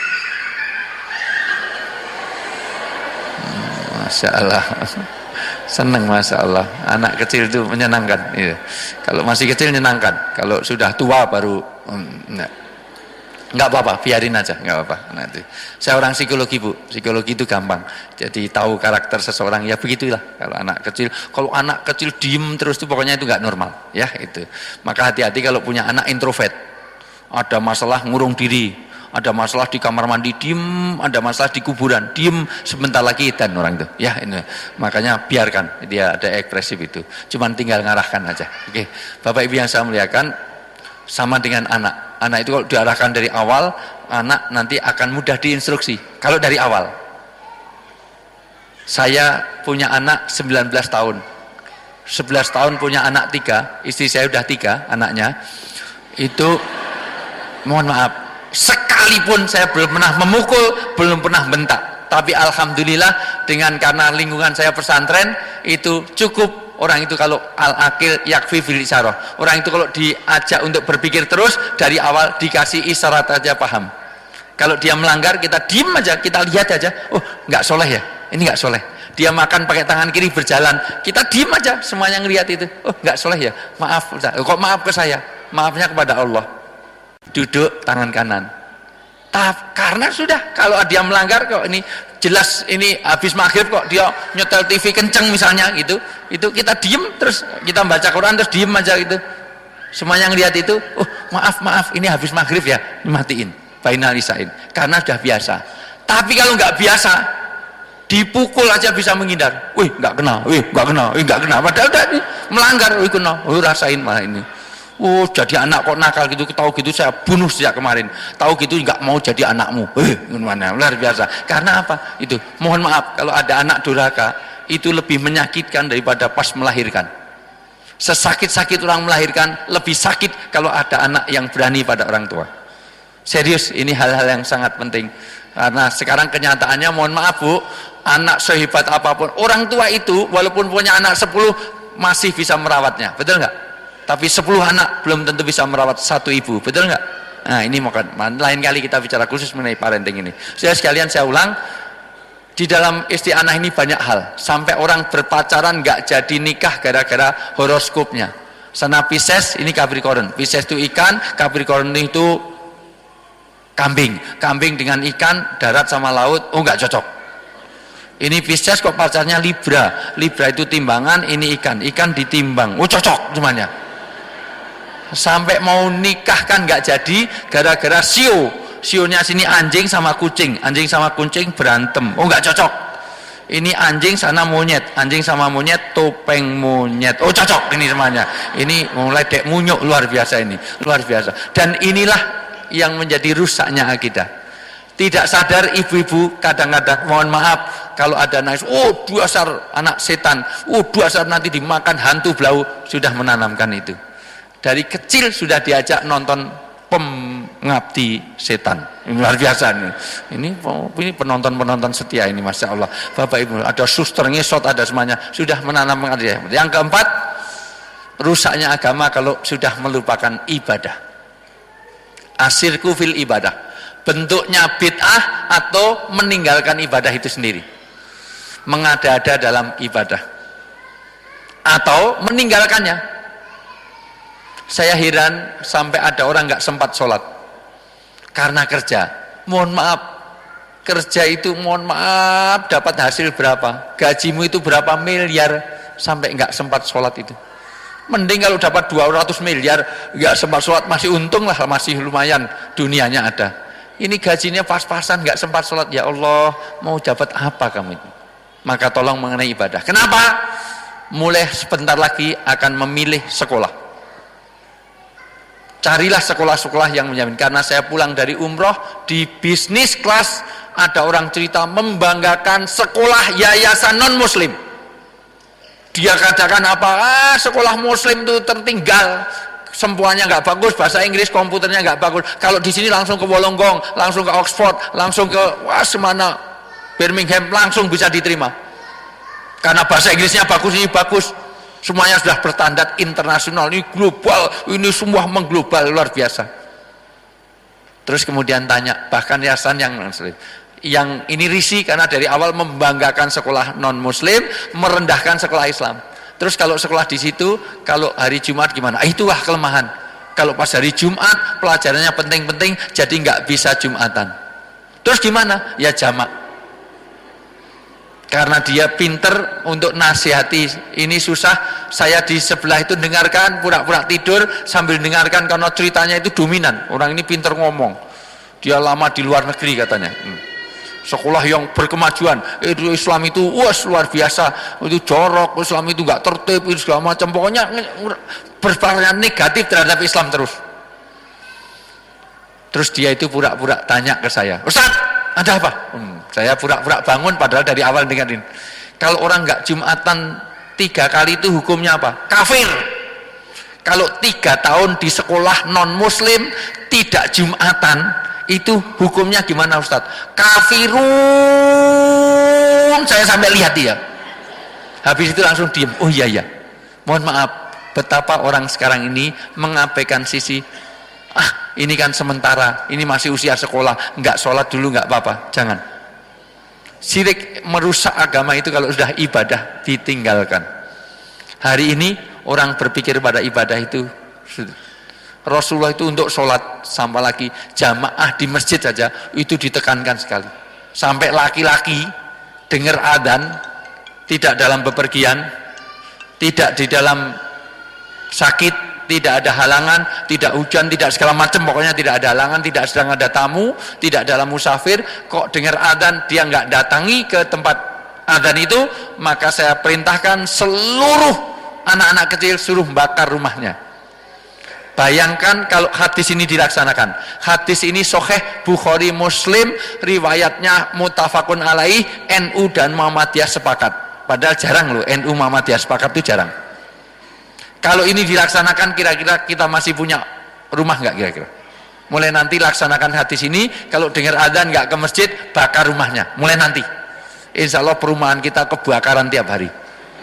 Masya Allah. Senang, Masya Allah. Anak kecil itu menyenangkan. Iya. Kalau masih kecil menyenangkan. Kalau sudah tua baru enggak. Nggak apa-apa, biarin aja, nggak apa-apa. Nanti saya orang psikologi Bu, psikologi itu gampang. Jadi tahu karakter seseorang ya begitulah. Kalau anak kecil diem terus itu pokoknya itu nggak normal, ya itu. Maka hati-hati kalau punya anak introvert, ada masalah ngurung diri, ada masalah di kamar mandi diem, ada masalah di kuburan diem, sebentar lagi dan orang itu, ya ini. Makanya biarkan dia ada ekspresif itu, cuman tinggal ngarahkan aja. Oke, Bapak Ibu yang saya muliakan, sama dengan anak. Anak itu kalau diarahkan dari awal, anak nanti akan mudah diinstruksi. Kalau dari awal. Saya punya anak 19 tahun. 11 tahun punya anak 3, istri saya udah 3 anaknya. Itu mohon maaf, sekalipun saya belum pernah memukul, belum pernah bentak. Tapi alhamdulillah dengan karena lingkungan saya pesantren itu cukup. Orang itu kalau al-akil yakfi bil isyarah. Orang itu kalau diajak untuk berpikir terus dari awal dikasih isyarat aja paham. Kalau dia melanggar kita diem aja, kita lihat aja. Oh nggak soleh ya, ini nggak soleh. Dia makan pakai tangan kiri berjalan, kita diem aja semuanya ngelihat itu. Oh nggak soleh ya, maaf. Kok maaf ke saya? Maafnya kepada Allah. Duduk tangan kanan. Karena sudah kalau dia melanggar kok ini jelas ini habis maghrib kok dia nyetel TV kenceng misalnya gitu, itu kita diem terus kita baca Quran terus diem aja gitu, semuanya ngelihat itu. Oh maaf ini habis maghrib ya, matiin finalisain karena sudah biasa. Tapi kalau nggak biasa dipukul aja bisa menghindar, nggak kena, padahal udah melanggar, kena, rasain malah ini. Oh jadi anak kok nakal gitu, tahu gitu saya bunuh sejak kemarin, tahu gitu nggak mau jadi anakmu, gimana, luar biasa. Karena apa? Itu mohon maaf kalau ada anak durhaka itu lebih menyakitkan daripada pas melahirkan. Sesakit-sakit orang melahirkan lebih sakit kalau ada anak yang berani pada orang tua. Serius, ini hal-hal yang sangat penting karena sekarang kenyataannya mohon maaf Bu, anak sehebat apapun orang tua itu walaupun punya anak 10 masih bisa merawatnya, betul nggak? Tapi 10 anak belum tentu bisa merawat satu ibu, betul nggak? Nah ini lain kali kita bicara khusus mengenai parenting ini. Saudara sekalian, saya ulang, di dalam isti'anah ini banyak hal. Sampai orang berpacaran nggak jadi nikah gara-gara horoskopnya. Sana Pisces, ini Capricorn. Pisces itu ikan, Capricorn itu kambing. Kambing dengan ikan, darat sama laut, oh nggak cocok. Ini Pisces kok pacarnya Libra. Libra itu timbangan, ini ikan. Ikan ditimbang, oh cocok semuanya. Sampai mau nikah kan nggak jadi gara-gara sionya sini anjing sama kucing berantem, oh nggak cocok. Ini anjing sana monyet, anjing sama monyet topeng monyet, oh cocok ini semuanya. Ini mulai dek munyuk, luar biasa ini, luar biasa. Dan inilah yang menjadi rusaknya akidah. Tidak sadar ibu-ibu kadang-kadang mohon maaf kalau ada nangis, oh dasar anak setan, oh dasar nanti dimakan hantu blau, sudah menanamkan itu. Dari kecil sudah diajak nonton Pengabdi Setan, ini luar biasa nih. Ini penonton setia ini, masya Allah. Bapak Ibu, ada suster ngesot, ada semuanya, sudah menanamkan dia. Yang keempat, rusaknya agama kalau sudah melupakan ibadah. Asirku fil ibadah, bentuknya bid'ah atau meninggalkan ibadah itu sendiri, mengada-ada dalam ibadah atau meninggalkannya. Saya heran sampai ada orang nggak sempat sholat karena kerja. Mohon maaf, kerja itu mohon maaf dapat hasil berapa, gajimu itu berapa miliar sampai nggak sempat sholat itu. Mending kalau dapat 200 miliar nggak sempat sholat, masih untung lah, masih lumayan dunianya ada. Ini gajinya pas-pasan nggak sempat sholat, ya Allah mau dapat apa kamu itu? Maka tolong mengenai ibadah. Kenapa? Mulai sebentar lagi akan memilih sekolah. Carilah sekolah-sekolah yang menjamin. Karena saya pulang dari umroh di bisnis kelas ada orang cerita membanggakan sekolah yayasan non muslim. Dia katakan apa? Sekolah muslim itu tertinggal, sempuannya nggak bagus, bahasa Inggris komputernya nggak bagus. Kalau di sini langsung ke Wollongong, langsung ke Oxford, langsung ke semana Birmingham, langsung bisa diterima. Karena bahasa Inggrisnya bagus, ini bagus. Semuanya sudah berstandar internasional, ini global, ini semua mengglobal, luar biasa. Terus kemudian tanya, bahkan yayasan yang ini risih karena dari awal membanggakan sekolah non muslim, merendahkan sekolah Islam. Terus kalau sekolah di situ, kalau hari Jumat gimana? Itulah kelemahan. Kalau pas hari Jumat pelajarannya penting-penting, jadi nggak bisa Jumatan. Terus gimana? Ya jamak. Karena dia pinter untuk nasihati, ini susah, saya di sebelah itu dengarkan, pura-pura tidur sambil dengarkan karena ceritanya itu dominan. Orang ini pinter ngomong, dia lama di luar negeri katanya, sekolah yang berkemajuan, itu Islam itu luar biasa, itu jorok, Islam itu nggak tertib, itu segala macam, pokoknya berpikir negatif terhadap Islam terus. Terus dia itu pura-pura tanya ke saya, Ustaz, ada apa? Saya pura-pura bangun padahal dari awal dengerin. Kalau orang nggak Jumatan 3 kali itu hukumnya apa? Kafir. Kalau 3 tahun di sekolah non muslim tidak Jumatan, itu hukumnya gimana Ustaz? Kafirun. Saya sampai lihat dia. Habis itu langsung diem. Oh iya. Mohon maaf, betapa orang sekarang ini mengabaikan sisi ini kan sementara, ini masih usia sekolah, nggak sholat dulu nggak apa-apa, jangan. Syirik merusak agama itu kalau sudah ibadah ditinggalkan. Hari ini orang berpikir pada ibadah itu, Rasulullah itu untuk sholat, sampai lagi jamaah di masjid saja itu ditekankan sekali. Sampai laki-laki dengar adzan tidak dalam bepergian, tidak di dalam sakit, tidak ada halangan, tidak hujan, tidak segala macam, pokoknya tidak ada halangan, tidak sedang ada tamu, tidak dalam musafir, kok dengar adzan dia nggak datangi ke tempat adzan itu, maka saya perintahkan seluruh anak-anak kecil suruh bakar rumahnya. Bayangkan kalau hadis ini dilaksanakan. Hadis ini sahih Bukhari Muslim, riwayatnya muttafaqun alaih, NU dan Muhammadiyah sepakat. Padahal jarang loh NU Muhammadiyah sepakat itu jarang. Kalau ini dilaksanakan, kira-kira kita masih punya rumah nggak kira-kira? Mulai nanti laksanakan hadis ini, kalau dengar adzan nggak ke masjid, bakar rumahnya. Mulai nanti, insya Allah perumahan kita kebakaran tiap hari.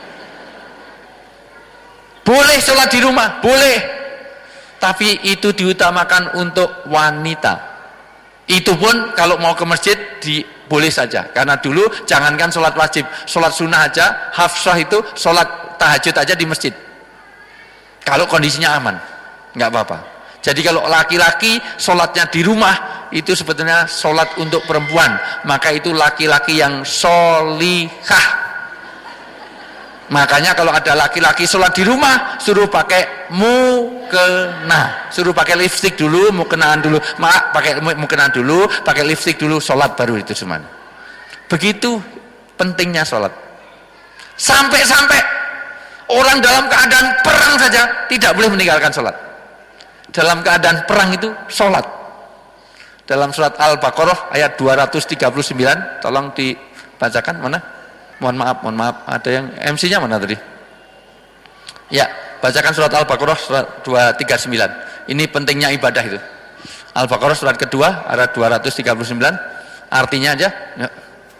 Boleh sholat di rumah, boleh, tapi itu diutamakan untuk wanita. Itu pun kalau mau ke masjid boleh saja, karena dulu jangankan sholat wajib, sholat sunnah aja, Hafsah itu sholat tahajud aja di masjid. Kalau kondisinya aman, nggak apa-apa. Jadi kalau laki-laki sholatnya di rumah, itu sebetulnya sholat untuk perempuan. Maka itu laki-laki yang sholihah. Makanya kalau ada laki-laki sholat di rumah, suruh pakai mukena. Suruh pakai lipstik dulu, mukenaan dulu. Pakai mukenaan dulu, pakai lipstik dulu, sholat baru itu semuanya. Begitu pentingnya sholat. Sampai-sampai orang dalam keadaan perang saja tidak boleh meninggalkan sholat. Dalam keadaan perang itu sholat. Dalam surat Al-Baqarah ayat 239, tolong dibacakan, mana? Mohon maaf, ada yang MC-nya mana tadi? Ya, bacakan surat Al-Baqarah surat 239. Ini pentingnya ibadah itu. Al-Baqarah surat kedua ayat 239, artinya aja. Ya.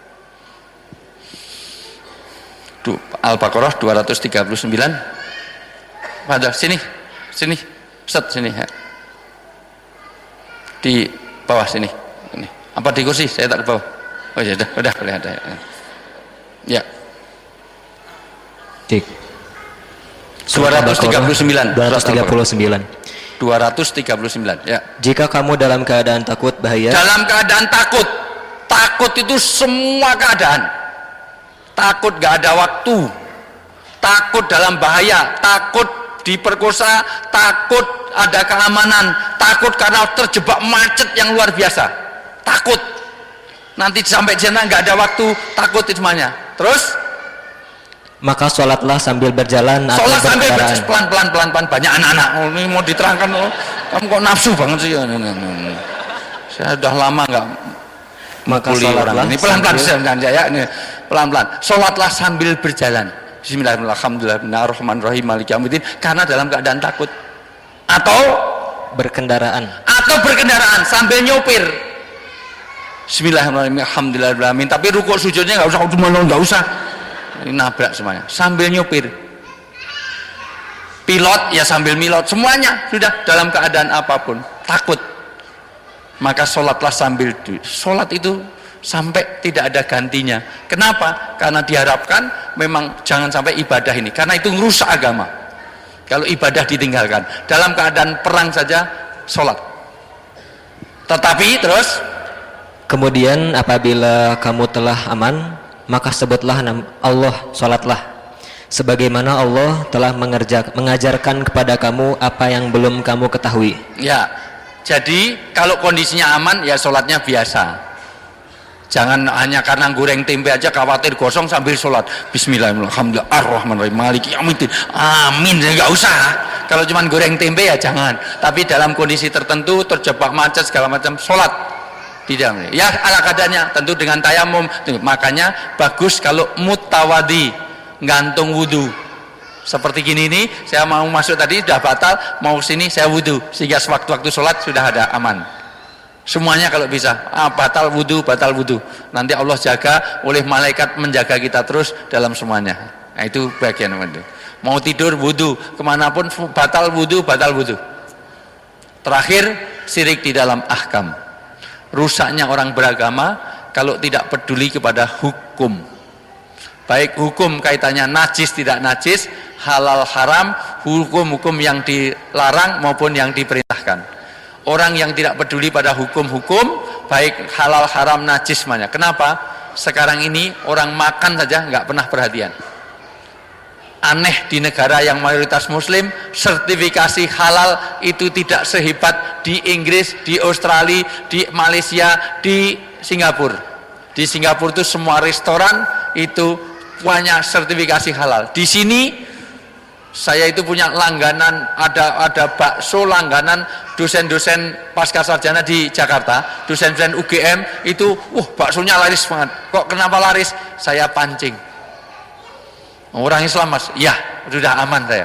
Al-Baqarah 239. Pada sini Ustaz, sini ya. Di bawah sini. Ini. Apa di kursi? Saya tak di bawah. Oh ya udah boleh ada. Ya. Cek. 239. 239. Ya. Jika kamu dalam keadaan takut bahaya. Dalam keadaan takut. Takut itu semua keadaan. Takut gak ada waktu, takut dalam bahaya, takut diperkosa, takut ada keamanan, takut karena terjebak macet yang luar biasa, takut nanti sampai sana gak ada waktu, takut itu semuanya. Terus maka sholatlah sambil berjalan atau berkendaraan. Pelan-pelan, banyak anak-anak. Ini mau diterangkan, kamu kok nafsu banget sih? Saya udah lama nggak. Maka sholatlah ini pelan-pelan, sholatlah sambil berjalan. Bismillahirrahmanirrahim, maliki yaumiddin, karena dalam keadaan takut. Atau berkendaraan sambil nyopir. Bismillahirrahmanirrahim, alhamdulillahirrahmanirrahim, tapi rukuk sujudnya nggak usah, ini nabrak semuanya. Sambil nyopir, pilot ya sambil milot, semuanya sudah dalam keadaan apapun takut. Maka sholatlah sambil sholat itu sampai tidak ada gantinya. Kenapa? Karena diharapkan memang jangan sampai ibadah ini, karena itu merusak agama. kalau ibadah ditinggalkan. Dalam keadaan perang saja sholat. Tetapi terus kemudian apabila kamu telah aman, maka sebutlah nama Allah, sholatlah sebagaimana Allah telah mengajarkan kepada kamu apa yang belum kamu ketahui. Ya, jadi kalau kondisinya aman ya sholatnya biasa. Jangan hanya karena goreng tempe aja khawatir gosong sambil sholat. Bismillahirrahmanirrahim, ar-Rahmanirrahim, maliki yaumiddin. Amin, nggak usah. Kalau cuma goreng tempe ya jangan. Tapi dalam kondisi tertentu terjebak macet segala macam, sholat tidak. Ya ala kadarnya, tentu dengan tayamum. Makanya bagus kalau mutawadi, gantung wudu. Seperti gini nih, saya mau masuk tadi sudah batal, mau sini saya wudu sehingga sewaktu-waktu sholat sudah ada aman. Semuanya kalau bisa, batal wudu, nanti Allah jaga, oleh malaikat menjaga kita terus dalam semuanya. Nah itu bagian itu. Mau tidur wudu, kemanapun batal wudu. Terakhir, syirik di dalam ahkam. Rusaknya orang beragama kalau tidak peduli kepada hukum. Baik hukum kaitannya najis tidak najis, halal haram, hukum-hukum yang dilarang maupun yang diperintahkan. Orang yang tidak peduli pada hukum-hukum, baik halal haram najis semuanya. Kenapa? Sekarang ini orang makan saja nggak pernah perhatian. Aneh di negara yang mayoritas muslim, sertifikasi halal itu tidak sehebat di Inggris, di Australia, di Malaysia, di Singapura. Di Singapura itu semua restoran itu punya sertifikasi halal. Di sini saya itu punya langganan, ada bakso langganan dosen-dosen pasca sarjana di Jakarta, dosen-dosen UGM itu, baksonya laris banget. Kok kenapa laris? Saya pancing. Orang Islam mas, ya sudah aman saya.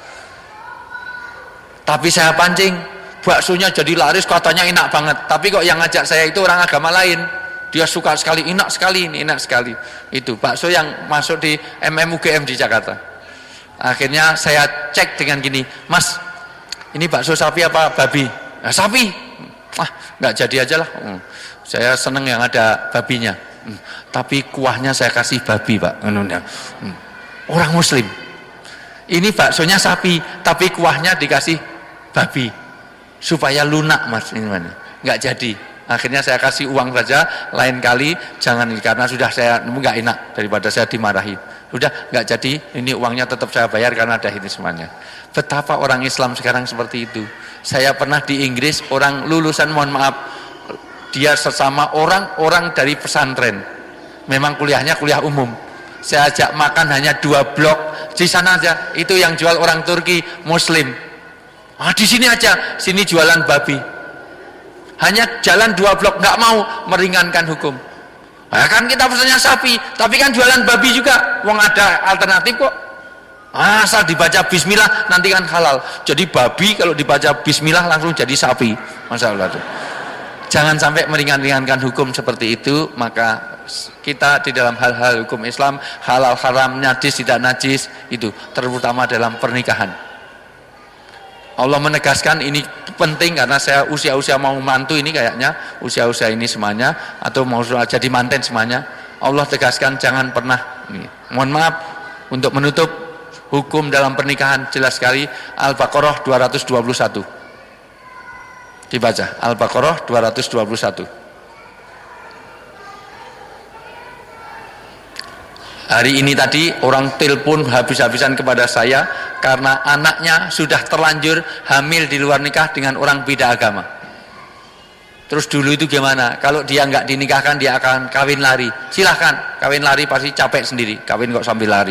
Tapi saya pancing, baksonya jadi laris, katanya enak banget. Tapi kok yang ngajak saya itu orang agama lain. Dia suka sekali, enak sekali. Itu bakso yang masuk di UGM di Jakarta. Akhirnya saya cek dengan gini, mas ini bakso sapi apa babi? Nah, sapi. Nggak jadi aja lah. Saya seneng yang ada babinya. Tapi kuahnya saya kasih babi pak. Orang muslim. Ini baksonya sapi, tapi kuahnya dikasih babi. Supaya lunak mas. Ini mana? Nggak jadi. Akhirnya saya kasih uang saja, lain kali jangan, karena sudah saya nggak enak daripada saya dimarahi. Sudah nggak jadi, ini uangnya tetap saya bayar karena ada ini semuanya. Betapa orang Islam sekarang seperti itu. Saya pernah di Inggris, orang lulusan, mohon maaf, dia sesama orang dari pesantren. Memang kuliahnya kuliah umum. Saya ajak makan hanya 2 blok di sana aja. Itu yang jual orang Turki Muslim. Di sini aja, sini jualan babi. Hanya jalan 2 blok, nggak mau, meringankan hukum. Nah, kan kita pesannya sapi, tapi kan jualan babi juga. Wong ada alternatif kok. Asal dibaca bismillah nanti kan halal. Jadi babi kalau dibaca bismillah langsung jadi sapi. Masya Allah tuh. Jangan sampai meringankan hukum seperti itu. Maka kita di dalam hal-hal hukum Islam, halal haram, najis tidak najis, itu terutama dalam pernikahan. Allah menegaskan ini penting karena saya usia-usia mau mantu ini kayaknya, usia-usia ini semuanya, atau mau jadi manten semuanya, Allah tegaskan jangan pernah ini. Mohon maaf, untuk menutup hukum dalam pernikahan jelas sekali, Al-Baqarah 221 dibaca, Al-Baqarah 221. Hari ini tadi orang telepon habis-habisan kepada saya karena anaknya sudah terlanjur hamil di luar nikah dengan orang beda agama. Terus dulu itu gimana? Kalau dia nggak dinikahkan dia akan kawin lari. Silahkan, kawin lari pasti capek sendiri. Kawin kok sambil lari.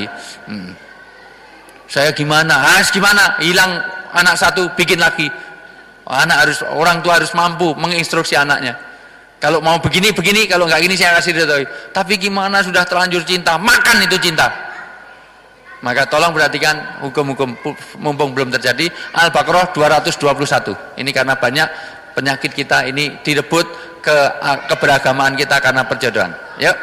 Saya gimana? Gimana? Hilang anak satu, bikin lagi. Orang tua harus mampu menginstruksi anaknya. Kalau mau begini, kalau nggak gini saya kasih ridhoi. Tapi gimana sudah terlanjur cinta, makan itu cinta. Maka tolong perhatikan hukum-hukum mumpung belum terjadi. Al-Baqarah 221. Ini karena banyak penyakit kita ini direbut keberagamaan kita karena perjodohan. Yuk.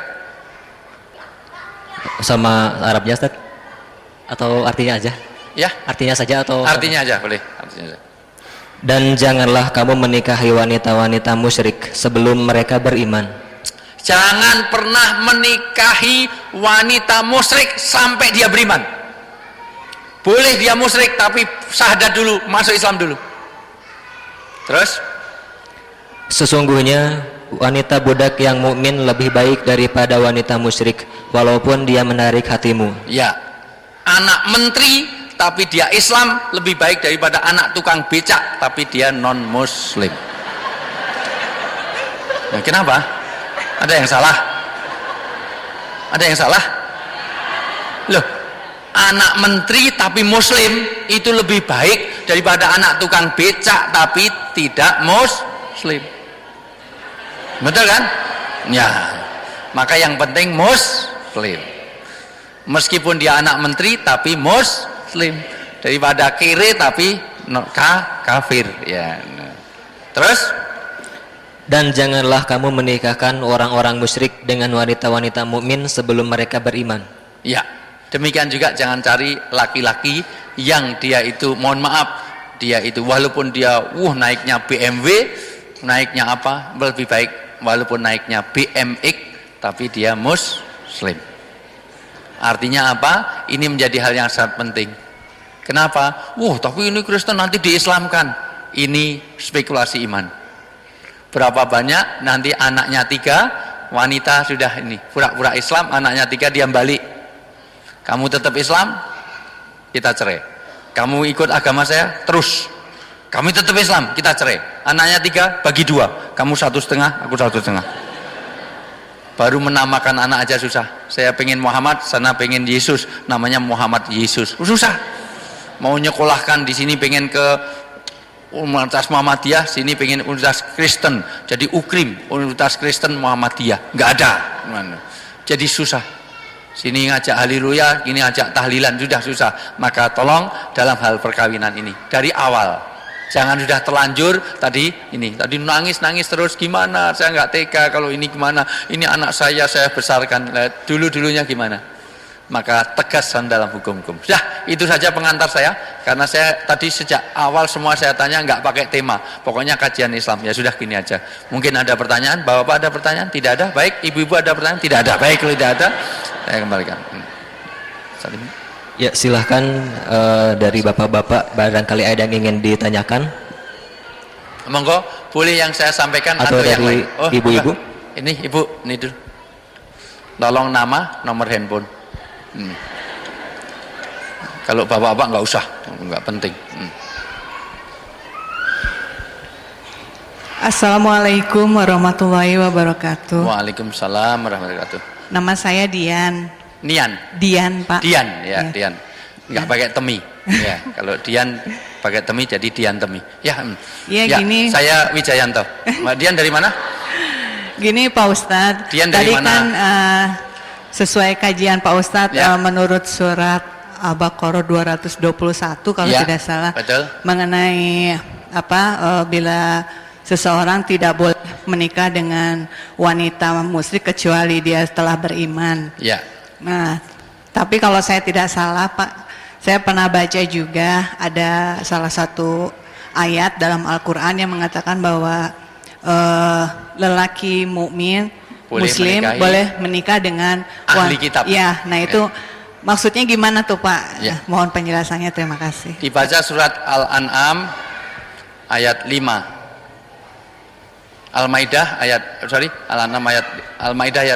Sama Arabnya Ustaz? Atau artinya aja? Ya. Artinya saja atau? Artinya aja boleh. Artinya aja. Dan janganlah kamu menikahi wanita-wanita musyrik sebelum mereka beriman. Jangan pernah menikahi wanita musyrik sampai dia beriman. Boleh dia musyrik tapi syahadat dulu, masuk Islam dulu. Terus sesungguhnya wanita budak yang mukmin lebih baik daripada wanita musyrik walaupun dia menarik hatimu. Ya, anak menteri tapi dia Islam lebih baik daripada anak tukang becak tapi dia non muslim. Nah, kenapa? Ada yang salah? Ada yang salah? Loh, anak menteri tapi muslim itu lebih baik daripada anak tukang becak tapi tidak muslim. Betul kan? Ya, maka yang penting muslim. Meskipun dia anak menteri tapi muslim, daripada kiri tapi kafir. Ya. Terus? Dan janganlah kamu menikahkan orang-orang musyrik dengan wanita-wanita mukmin sebelum mereka beriman. Ya, demikian juga jangan cari laki-laki yang dia itu, mohon maaf, dia itu walaupun dia naiknya BMW, naiknya apa, lebih baik walaupun naiknya BMX tapi dia muslim. Artinya apa? Ini menjadi hal yang sangat penting. Kenapa? Tapi ini Kristen nanti diislamkan. Ini spekulasi iman. Berapa banyak nanti anaknya 3, wanita sudah ini pura-pura Islam, anaknya 3 dia balik. Kamu tetap Islam, kita cerai. Kamu ikut agama saya, terus. Kami tetap Islam, kita cerai. Anaknya 3 bagi 2, kamu 1,5, aku 1,5. Baru menamakan anak aja susah. Saya pengen Muhammad, sana pengen Yesus, namanya Muhammad Yesus. Susah. Mau nyekolahkan di sini pengen ke Universitas Muhammadiyah, sini pengen Universitas Kristen, jadi UKRIM, Universitas Kristen Muhammadiyah, nggak ada. Jadi susah. Sini ngajak haleluya, ini ngajak tahlilan, sudah susah. Maka tolong dalam hal perkawinan ini dari awal, jangan sudah terlanjur tadi nangis terus, gimana? Saya nggak tega kalau ini gimana? Ini anak saya besarkan. Dulunya gimana? Maka tegaskan dalam hukum-hukum. Sudah, itu saja pengantar saya, karena saya tadi sejak awal semua saya tanya nggak pakai tema, pokoknya kajian Islam. Ya sudah, gini aja. Mungkin ada pertanyaan, Bapak ada pertanyaan? Tidak ada? Baik. Ibu-ibu ada pertanyaan? Tidak ada? Baik, kalau tidak ada saya kembalikan. Ya, silahkan dari bapak-bapak barangkali ada yang ingin ditanyakan. Monggo, boleh yang saya sampaikan atau yang dari lain. Ibu-ibu? Ini ibu, ini dulu. Tolong nama, nomor handphone. Kalau bapak-bapak nggak usah, nggak penting. Assalamualaikum warahmatullahi wabarakatuh. Waalaikumsalam warahmatullahi wabarakatuh. Nama saya Dian. Dian, Pak. Dian, ya. Dian. Nggak pakai temi. Ya, kalau Dian pakai temi jadi Dian temi. Ya, gini. Saya Wijayanto. Dian dari mana? Gini Pak Ustadz. Dian dari tadi mana? Kan sesuai kajian Pak Ustadz, menurut surat Al-Baqarah 221 kalau tidak salah, betul, mengenai bila seseorang tidak boleh menikah dengan wanita musyrik kecuali dia telah beriman. Ya. Nah, tapi kalau saya tidak salah Pak, saya pernah baca juga ada salah satu ayat dalam Al-Quran yang mengatakan bahwa lelaki mukmin Muslim boleh menikah dengan ahli kitab. Ya, nah itu maksudnya gimana tuh Pak? Ya. Mohon penjelasannya, terima kasih. Dibaca surat Al-An'am ayat 5. Al-Maidah Al-An'am ayat Al-Maidah ayat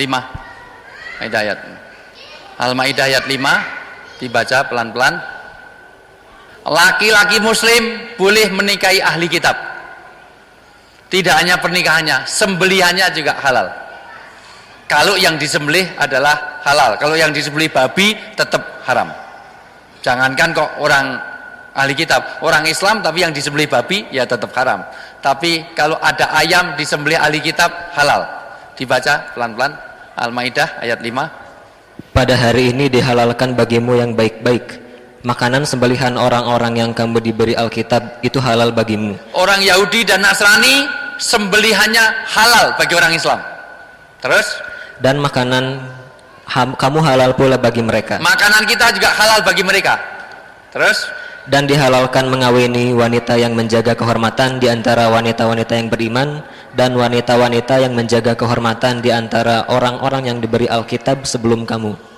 5. Al-Maidah ayat 5 dibaca pelan-pelan. Laki-laki muslim boleh menikahi ahli kitab. Tidak hanya pernikahannya, sembelihannya juga halal. Kalau yang disembelih adalah halal, kalau yang disembelih babi tetap haram. Jangankan kok orang ahli kitab, orang Islam tapi yang disembelih babi ya tetap haram. Tapi kalau ada ayam disembelih ahli kitab halal. Dibaca pelan-pelan Al-Maidah ayat 5. Pada hari ini dihalalkan bagimu yang baik-baik. Makanan sembelihan orang-orang yang kamu diberi Alkitab itu halal bagimu. Orang Yahudi dan Nasrani sembelihannya halal bagi orang Islam. Terus? Dan makanan kamu halal pula bagi mereka. Makanan kita juga halal bagi mereka. Terus? Dan dihalalkan mengawini wanita yang menjaga kehormatan di antara wanita-wanita yang beriman, dan wanita-wanita yang menjaga kehormatan di antara orang-orang yang diberi Alkitab sebelum kamu.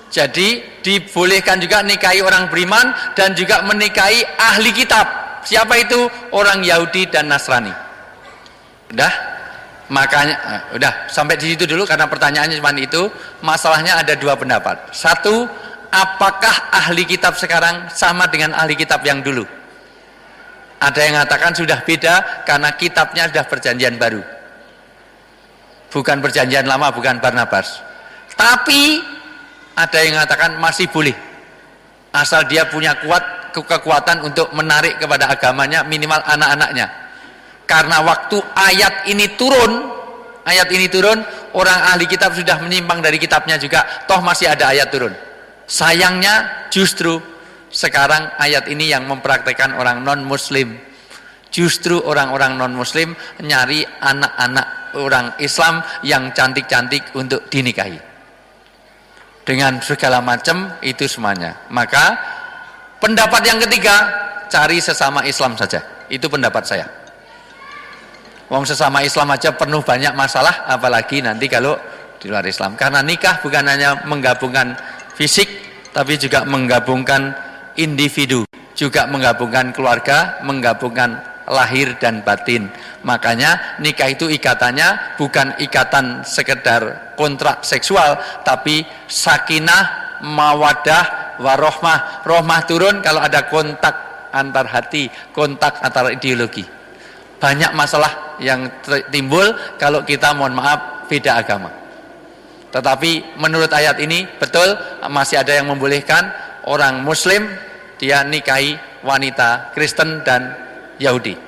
Jadi dibolehkan juga nikahi orang beriman dan juga menikahi ahli kitab. Siapa itu? Orang Yahudi dan Nasrani. Udah? Makanya udah sampai di situ dulu karena pertanyaannya cuma itu. Masalahnya ada dua pendapat. Satu, apakah ahli kitab sekarang sama dengan ahli kitab yang dulu? Ada yang mengatakan sudah beda karena kitabnya sudah perjanjian baru. Bukan perjanjian lama, bukan Barnabas. Tapi ada yang mengatakan masih boleh. Asal dia punya kekuatan untuk menarik kepada agamanya minimal anak-anaknya. Karena waktu ayat ini turun, orang ahli kitab sudah menyimpang dari kitabnya juga, toh masih ada ayat turun. Sayangnya justru sekarang ayat ini yang mempraktekkan orang non-muslim. Justru orang-orang non-muslim nyari anak-anak orang Islam yang cantik-cantik untuk dinikahi. Dengan segala macam itu semuanya. Maka pendapat yang ketiga, cari sesama Islam saja. Itu pendapat saya. Wong sesama Islam aja penuh banyak masalah, apalagi nanti kalau di luar Islam. Karena nikah bukan hanya menggabungkan fisik, tapi juga menggabungkan individu, juga menggabungkan keluarga, menggabungkan lahir dan batin. Makanya nikah itu ikatannya bukan ikatan sekedar kontrak seksual, tapi sakinah, mawadah, warohmah. Rohmah turun kalau ada kontak antar hati, kontak antar ideologi. Banyak masalah yang timbul kalau kita mohon maaf beda agama. Tetapi menurut ayat ini betul masih ada yang membolehkan orang muslim dia nikahi wanita Kristen dan Yahudi.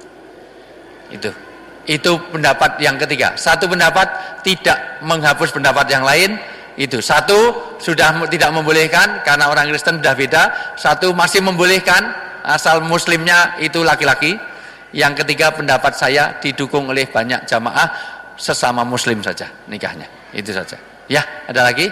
Itu pendapat yang ketiga. Satu pendapat tidak menghapus pendapat yang lain. Itu satu sudah tidak membolehkan karena orang Kristen sudah beda. Satu masih membolehkan asal muslimnya itu laki-laki. Yang ketiga pendapat saya didukung oleh banyak jamaah sesama muslim saja nikahnya. Itu saja. Ya, ada lagi?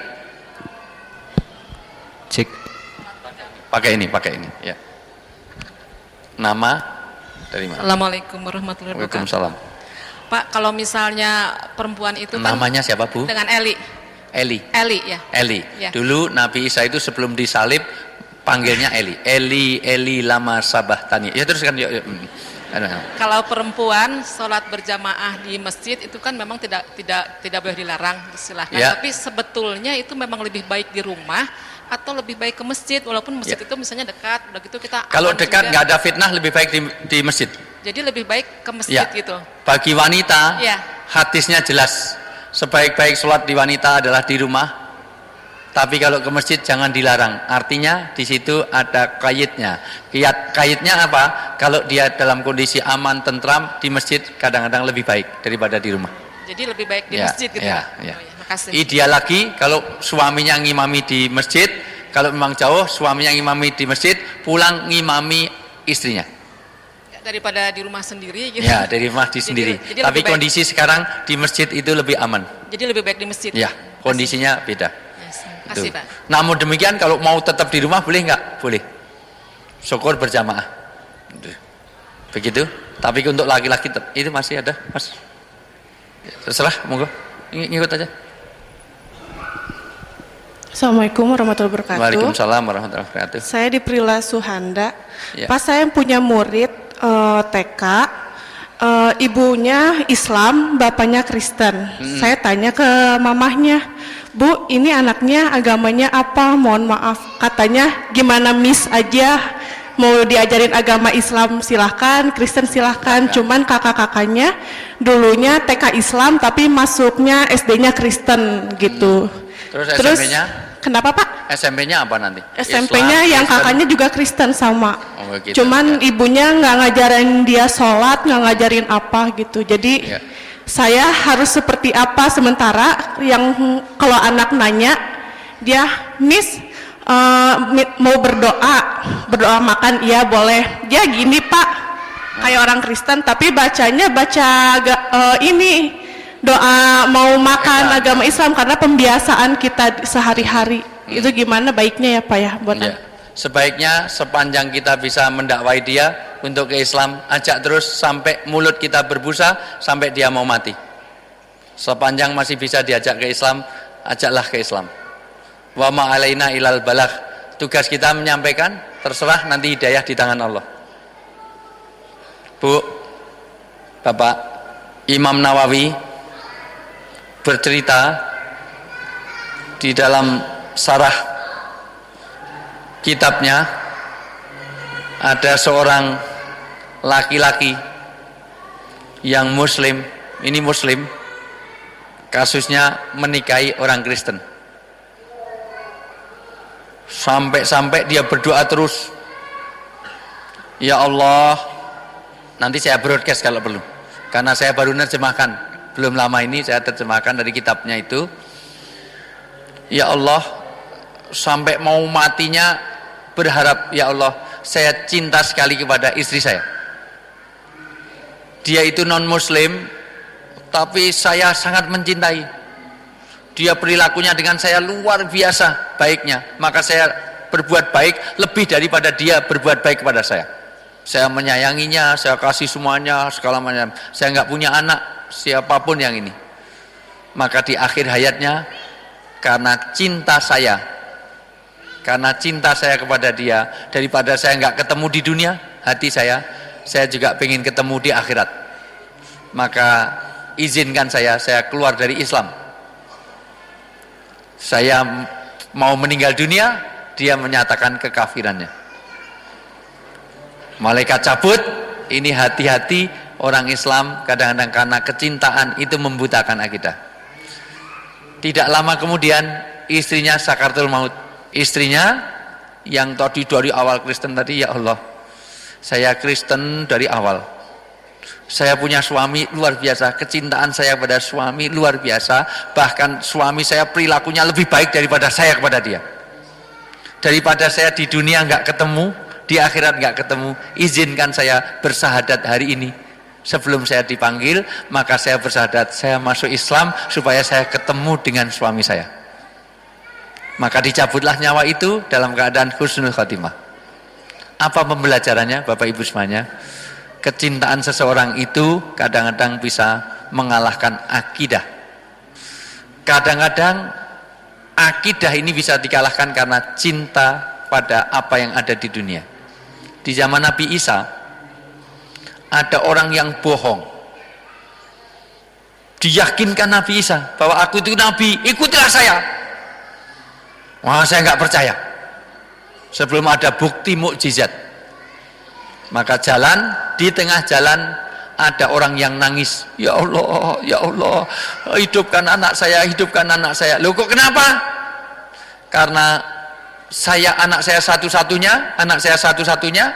Cek. Pakai ini ya. Nama dari mana? Assalamualaikum warahmatullahi wabarakatuh. Waalaikumsalam. Pak, kalau misalnya perempuan itu kan namanya siapa, Bu? Dengan Eli. Eli ya. Eli. Ya. Dulu Nabi Isa itu sebelum disalib panggilnya Eli. Eli lama sabahtani. Ya teruskan yuk. Kalau perempuan sholat berjamaah di masjid itu kan memang tidak boleh dilarang, silahkan. Ya. Tapi sebetulnya itu memang lebih baik di rumah atau lebih baik ke masjid, walaupun masjid itu misalnya dekat, udah gitu kita kalau dekat nggak ada fitnah lebih baik di masjid. Jadi lebih baik ke masjid gitu. Bagi wanita, ya. Hadisnya jelas, sebaik-baik sholat di wanita adalah di rumah. Tapi kalau ke masjid jangan dilarang. Artinya di situ ada kayitnya. Kayitnya apa? Kalau dia dalam kondisi aman, tentram di masjid kadang-kadang lebih baik daripada di rumah. Jadi lebih baik di masjid gitu ya. Oh ya, makasih. Ideal lagi kalau suaminya ngimami di masjid, kalau memang jauh suaminya ngimami di masjid, pulang ngimami istrinya. Daripada di rumah sendiri gitu. Ya, dari rumah sendiri. Jadi tapi kondisi sekarang di masjid itu lebih aman. Jadi lebih baik di masjid. Ya, kondisinya beda. Kasih, Pak. Namun demikian kalau mau tetap di rumah boleh nggak? Boleh. Syukur berjamaah. Begitu. Tapi untuk laki-laki itu masih ada, Mas. Terserah, monggo. Ngikut aja. Assalamualaikum warahmatullahi wabarakatuh. Waalaikumsalam warahmatullahi wabarakatuh. Saya di Prila Suhanda. Ya. Pas saya punya murid TK, ibunya Islam, bapaknya Kristen. Saya tanya ke mamahnya, Bu, ini anaknya agamanya apa? Mohon maaf, katanya gimana Miss aja, mau diajarin agama Islam silahkan, Kristen silahkan. Cuman kakak-kakaknya dulunya TK Islam tapi masuknya SD-nya Kristen gitu. Terus SMP-nya? Kenapa Pak? SMP-nya apa nanti? SMP-nya yang kakaknya juga Kristen sama. Oh, gitu. Cuman ibunya nggak ngajarin dia sholat, nggak ngajarin apa gitu. Jadi saya harus seperti apa sementara yang kalau anak nanya dia Miss mau berdoa makan, iya boleh. Dia gini Pak, kayak orang Kristen tapi bacanya ini doa mau makan agama Islam karena pembiasaan kita sehari-hari. Itu gimana baiknya ya Pak ya buat Sebaiknya sepanjang kita bisa mendakwai dia untuk ke Islam, ajak terus sampai mulut kita berbusa, sampai dia mau mati. Sepanjang masih bisa diajak ke Islam, ajaklah ke Islam. Wa ma alaina ilal balagh. Tugas kita menyampaikan, terserah nanti hidayah di tangan Allah. Bu, Bapak, Imam Nawawi bercerita di dalam sarah kitabnya, ada seorang laki-laki yang muslim, ini muslim, kasusnya menikahi orang Kristen. Sampai-sampai dia berdoa terus, ya Allah, nanti saya broadcast kalau perlu, karena saya baru nerjemahkan, belum lama ini saya terjemahkan dari kitabnya itu. Ya Allah, sampai mau matinya berharap, ya Allah, saya cinta sekali kepada istri saya. Dia itu non muslim, tapi saya sangat mencintai. Dia perilakunya dengan saya luar biasa baiknya, maka saya berbuat baik lebih daripada dia berbuat baik kepada saya. Saya menyayanginya, saya kasih semuanya, segala macam. Saya nggak punya anak, siapapun yang ini. Maka di akhir hayatnya, karena cinta saya kepada dia, daripada saya nggak ketemu di dunia, hati saya juga pengen ketemu di akhirat. Maka izinkan saya keluar dari Islam. Saya mau meninggal dunia, dia menyatakan kekafirannya. Malaikat cabut. Ini hati-hati orang Islam kadang-kadang karena kecintaan itu membutakan akidah. Tidak lama kemudian istrinya sakaratul maut. Istrinya yang tadi dari awal Kristen tadi, ya Allah, saya Kristen dari awal. Saya punya suami luar biasa, kecintaan saya pada suami luar biasa, bahkan suami saya perilakunya lebih baik daripada saya kepada dia. Daripada saya di dunia nggak ketemu, di akhirat nggak ketemu, izinkan saya bersahadat hari ini. Sebelum saya dipanggil, maka saya bersahadat, saya masuk Islam supaya saya ketemu dengan suami saya. Maka dicabutlah nyawa itu dalam keadaan husnul khatimah. Apa pembelajarannya Bapak Ibu semuanya? Kecintaan seseorang itu kadang-kadang bisa mengalahkan akidah. Kadang-kadang akidah ini bisa dikalahkan karena cinta pada apa yang ada di dunia. Di zaman Nabi Isa, ada orang yang bohong. Diyakinkan Nabi Isa bahwa aku itu Nabi, ikutilah saya. Wah, saya nggak percaya. Sebelum ada bukti mukjizat. Maka di tengah jalan ada orang yang nangis, ya Allah, hidupkan anak saya, hidupkan anak saya. Loh kok kenapa? Karena anak saya satu-satunya,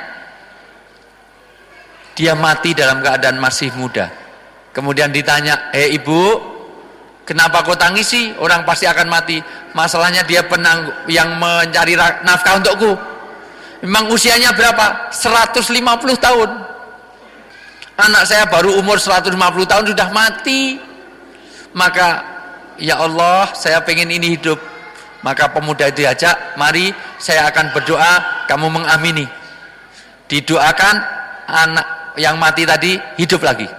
dia mati dalam keadaan masih muda. Kemudian ditanya, ibu, kenapa kau tangis sih? Orang pasti akan mati. Masalahnya dia yang mencari nafkah untukku. Memang usianya berapa? 150 tahun. Anak saya baru umur 150 tahun sudah mati. Maka ya Allah, saya pengen ini hidup. Maka pemuda itu diajak, mari saya akan berdoa, kamu mengamini. Didoakan, anak yang mati tadi hidup lagi.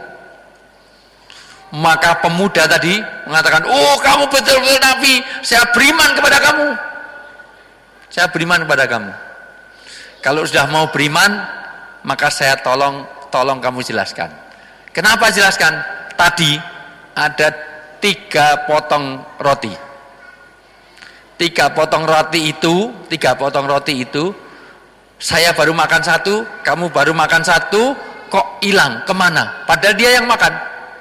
Maka pemuda tadi mengatakan, oh kamu betul-betul Nabi, saya beriman kepada kamu. Saya beriman kepada kamu. Kalau sudah mau beriman, maka saya tolong kamu jelaskan. Kenapa jelaskan? Tadi ada 3 potong roti. 3 potong roti itu, saya baru makan 1, kamu baru makan 1, kok hilang, kemana? Padahal dia yang makan.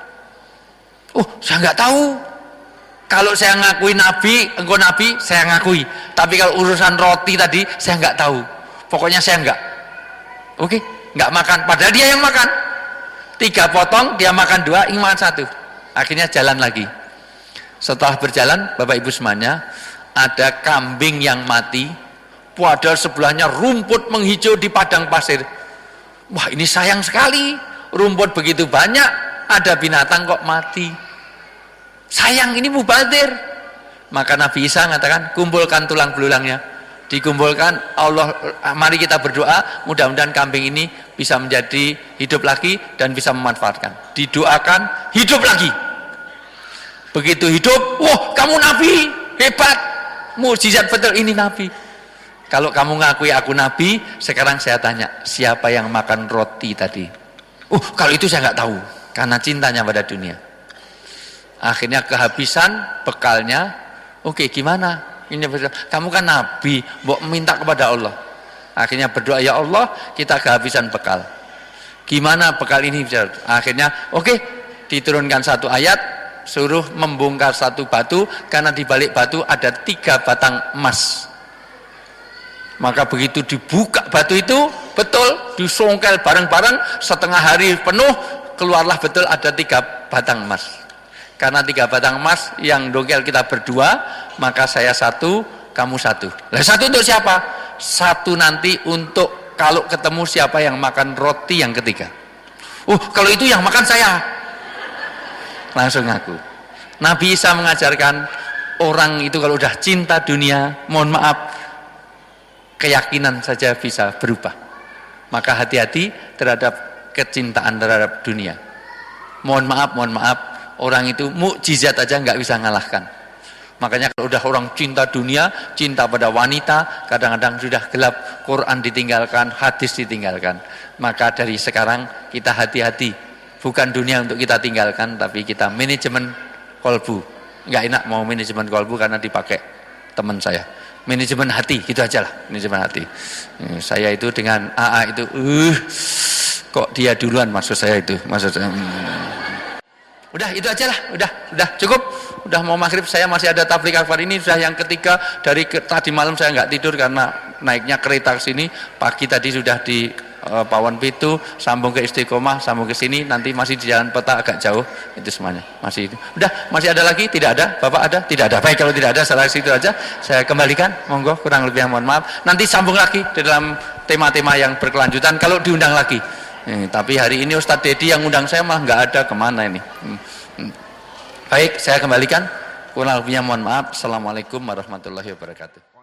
Saya nggak tahu. Kalau saya ngakui Nabi, engkau Nabi, saya ngakui. Tapi kalau urusan roti tadi, saya nggak tahu. Pokoknya saya enggak. Oke, enggak makan. Padahal dia yang makan. 3 potong, dia makan 2, ingin makan 1. Akhirnya jalan lagi. Setelah berjalan, Bapak Ibu semuanya, ada kambing yang mati. Padahal sebelahnya rumput menghijau di padang pasir. Wah, ini sayang sekali. Rumput begitu banyak, ada binatang kok mati. Sayang, ini mubazir. Maka Nabi Isa mengatakan, kumpulkan tulang belulangnya. Dikumpulkan, Allah, mari kita berdoa, mudah-mudahan kambing ini bisa menjadi hidup lagi dan bisa memanfaatkan. Didoakan, hidup lagi. Begitu hidup, wah kamu Nabi, hebat. mukjizat betul ini Nabi. Kalau kamu ngakui aku Nabi, sekarang saya tanya, siapa yang makan roti tadi? Kalau itu saya nggak tahu, karena cintanya pada dunia. Akhirnya kehabisan bekalnya. Oke, gimana? Ini kamu kan Nabi, mau minta kepada Allah. Akhirnya berdoa, ya Allah, kita kehabisan bekal. Gimana bekal ini? Akhirnya, diturunkan satu ayat, suruh membongkar satu batu, karena di balik batu ada 3 batang emas. Maka begitu dibuka batu itu, betul disongkel bareng-bareng, setengah hari penuh, keluarlah betul ada 3 batang emas. Karena 3 batang emas yang dongkel kita berdua, maka saya 1, kamu 1. Lah 1 untuk siapa? 1 nanti untuk kalau ketemu siapa yang makan roti yang ketiga. Kalau itu yang makan saya. Langsung ngaku. Nabi Isa mengajarkan orang itu kalau udah cinta dunia, mohon maaf, keyakinan saja bisa berubah. Maka hati-hati terhadap kecintaan terhadap dunia. Mohon maaf, orang itu mukjizat aja nggak bisa ngalahkan. Makanya kalau udah orang cinta dunia, cinta pada wanita, kadang-kadang sudah gelap, Quran ditinggalkan, hadis ditinggalkan. Maka dari sekarang kita hati-hati, bukan dunia untuk kita tinggalkan, tapi kita manajemen kolbu. Nggak enak mau manajemen kolbu karena dipakai teman saya. Manajemen hati, gitu aja lah, manajemen hati. Saya itu dengan AA itu, kok dia duluan maksud saya itu, Udah itu aja lah, udah cukup. Udah mau maghrib, saya masih ada tablik akbar ini sudah yang ketiga. Dari tadi malam saya nggak tidur karena naiknya kereta ke sini. Pagi tadi sudah di Pawon Pitu, sambung ke Istiqomah, sambung ke sini, nanti masih di jalan peta agak jauh. Itu semuanya masih itu. Udah, masih ada lagi? Tidak ada? Bapak ada? Tidak ada. Baik, kalau tidak ada, salah situ aja. Saya kembalikan, monggo, kurang lebih mohon maaf. Nanti sambung lagi di dalam tema-tema yang berkelanjutan kalau diundang lagi. Tapi hari ini Ustadz Dedi yang undang saya malah nggak ada, kemana ini? Baik, saya kembalikan. Kurang lebihnya mohon maaf. Assalamualaikum warahmatullahi wabarakatuh.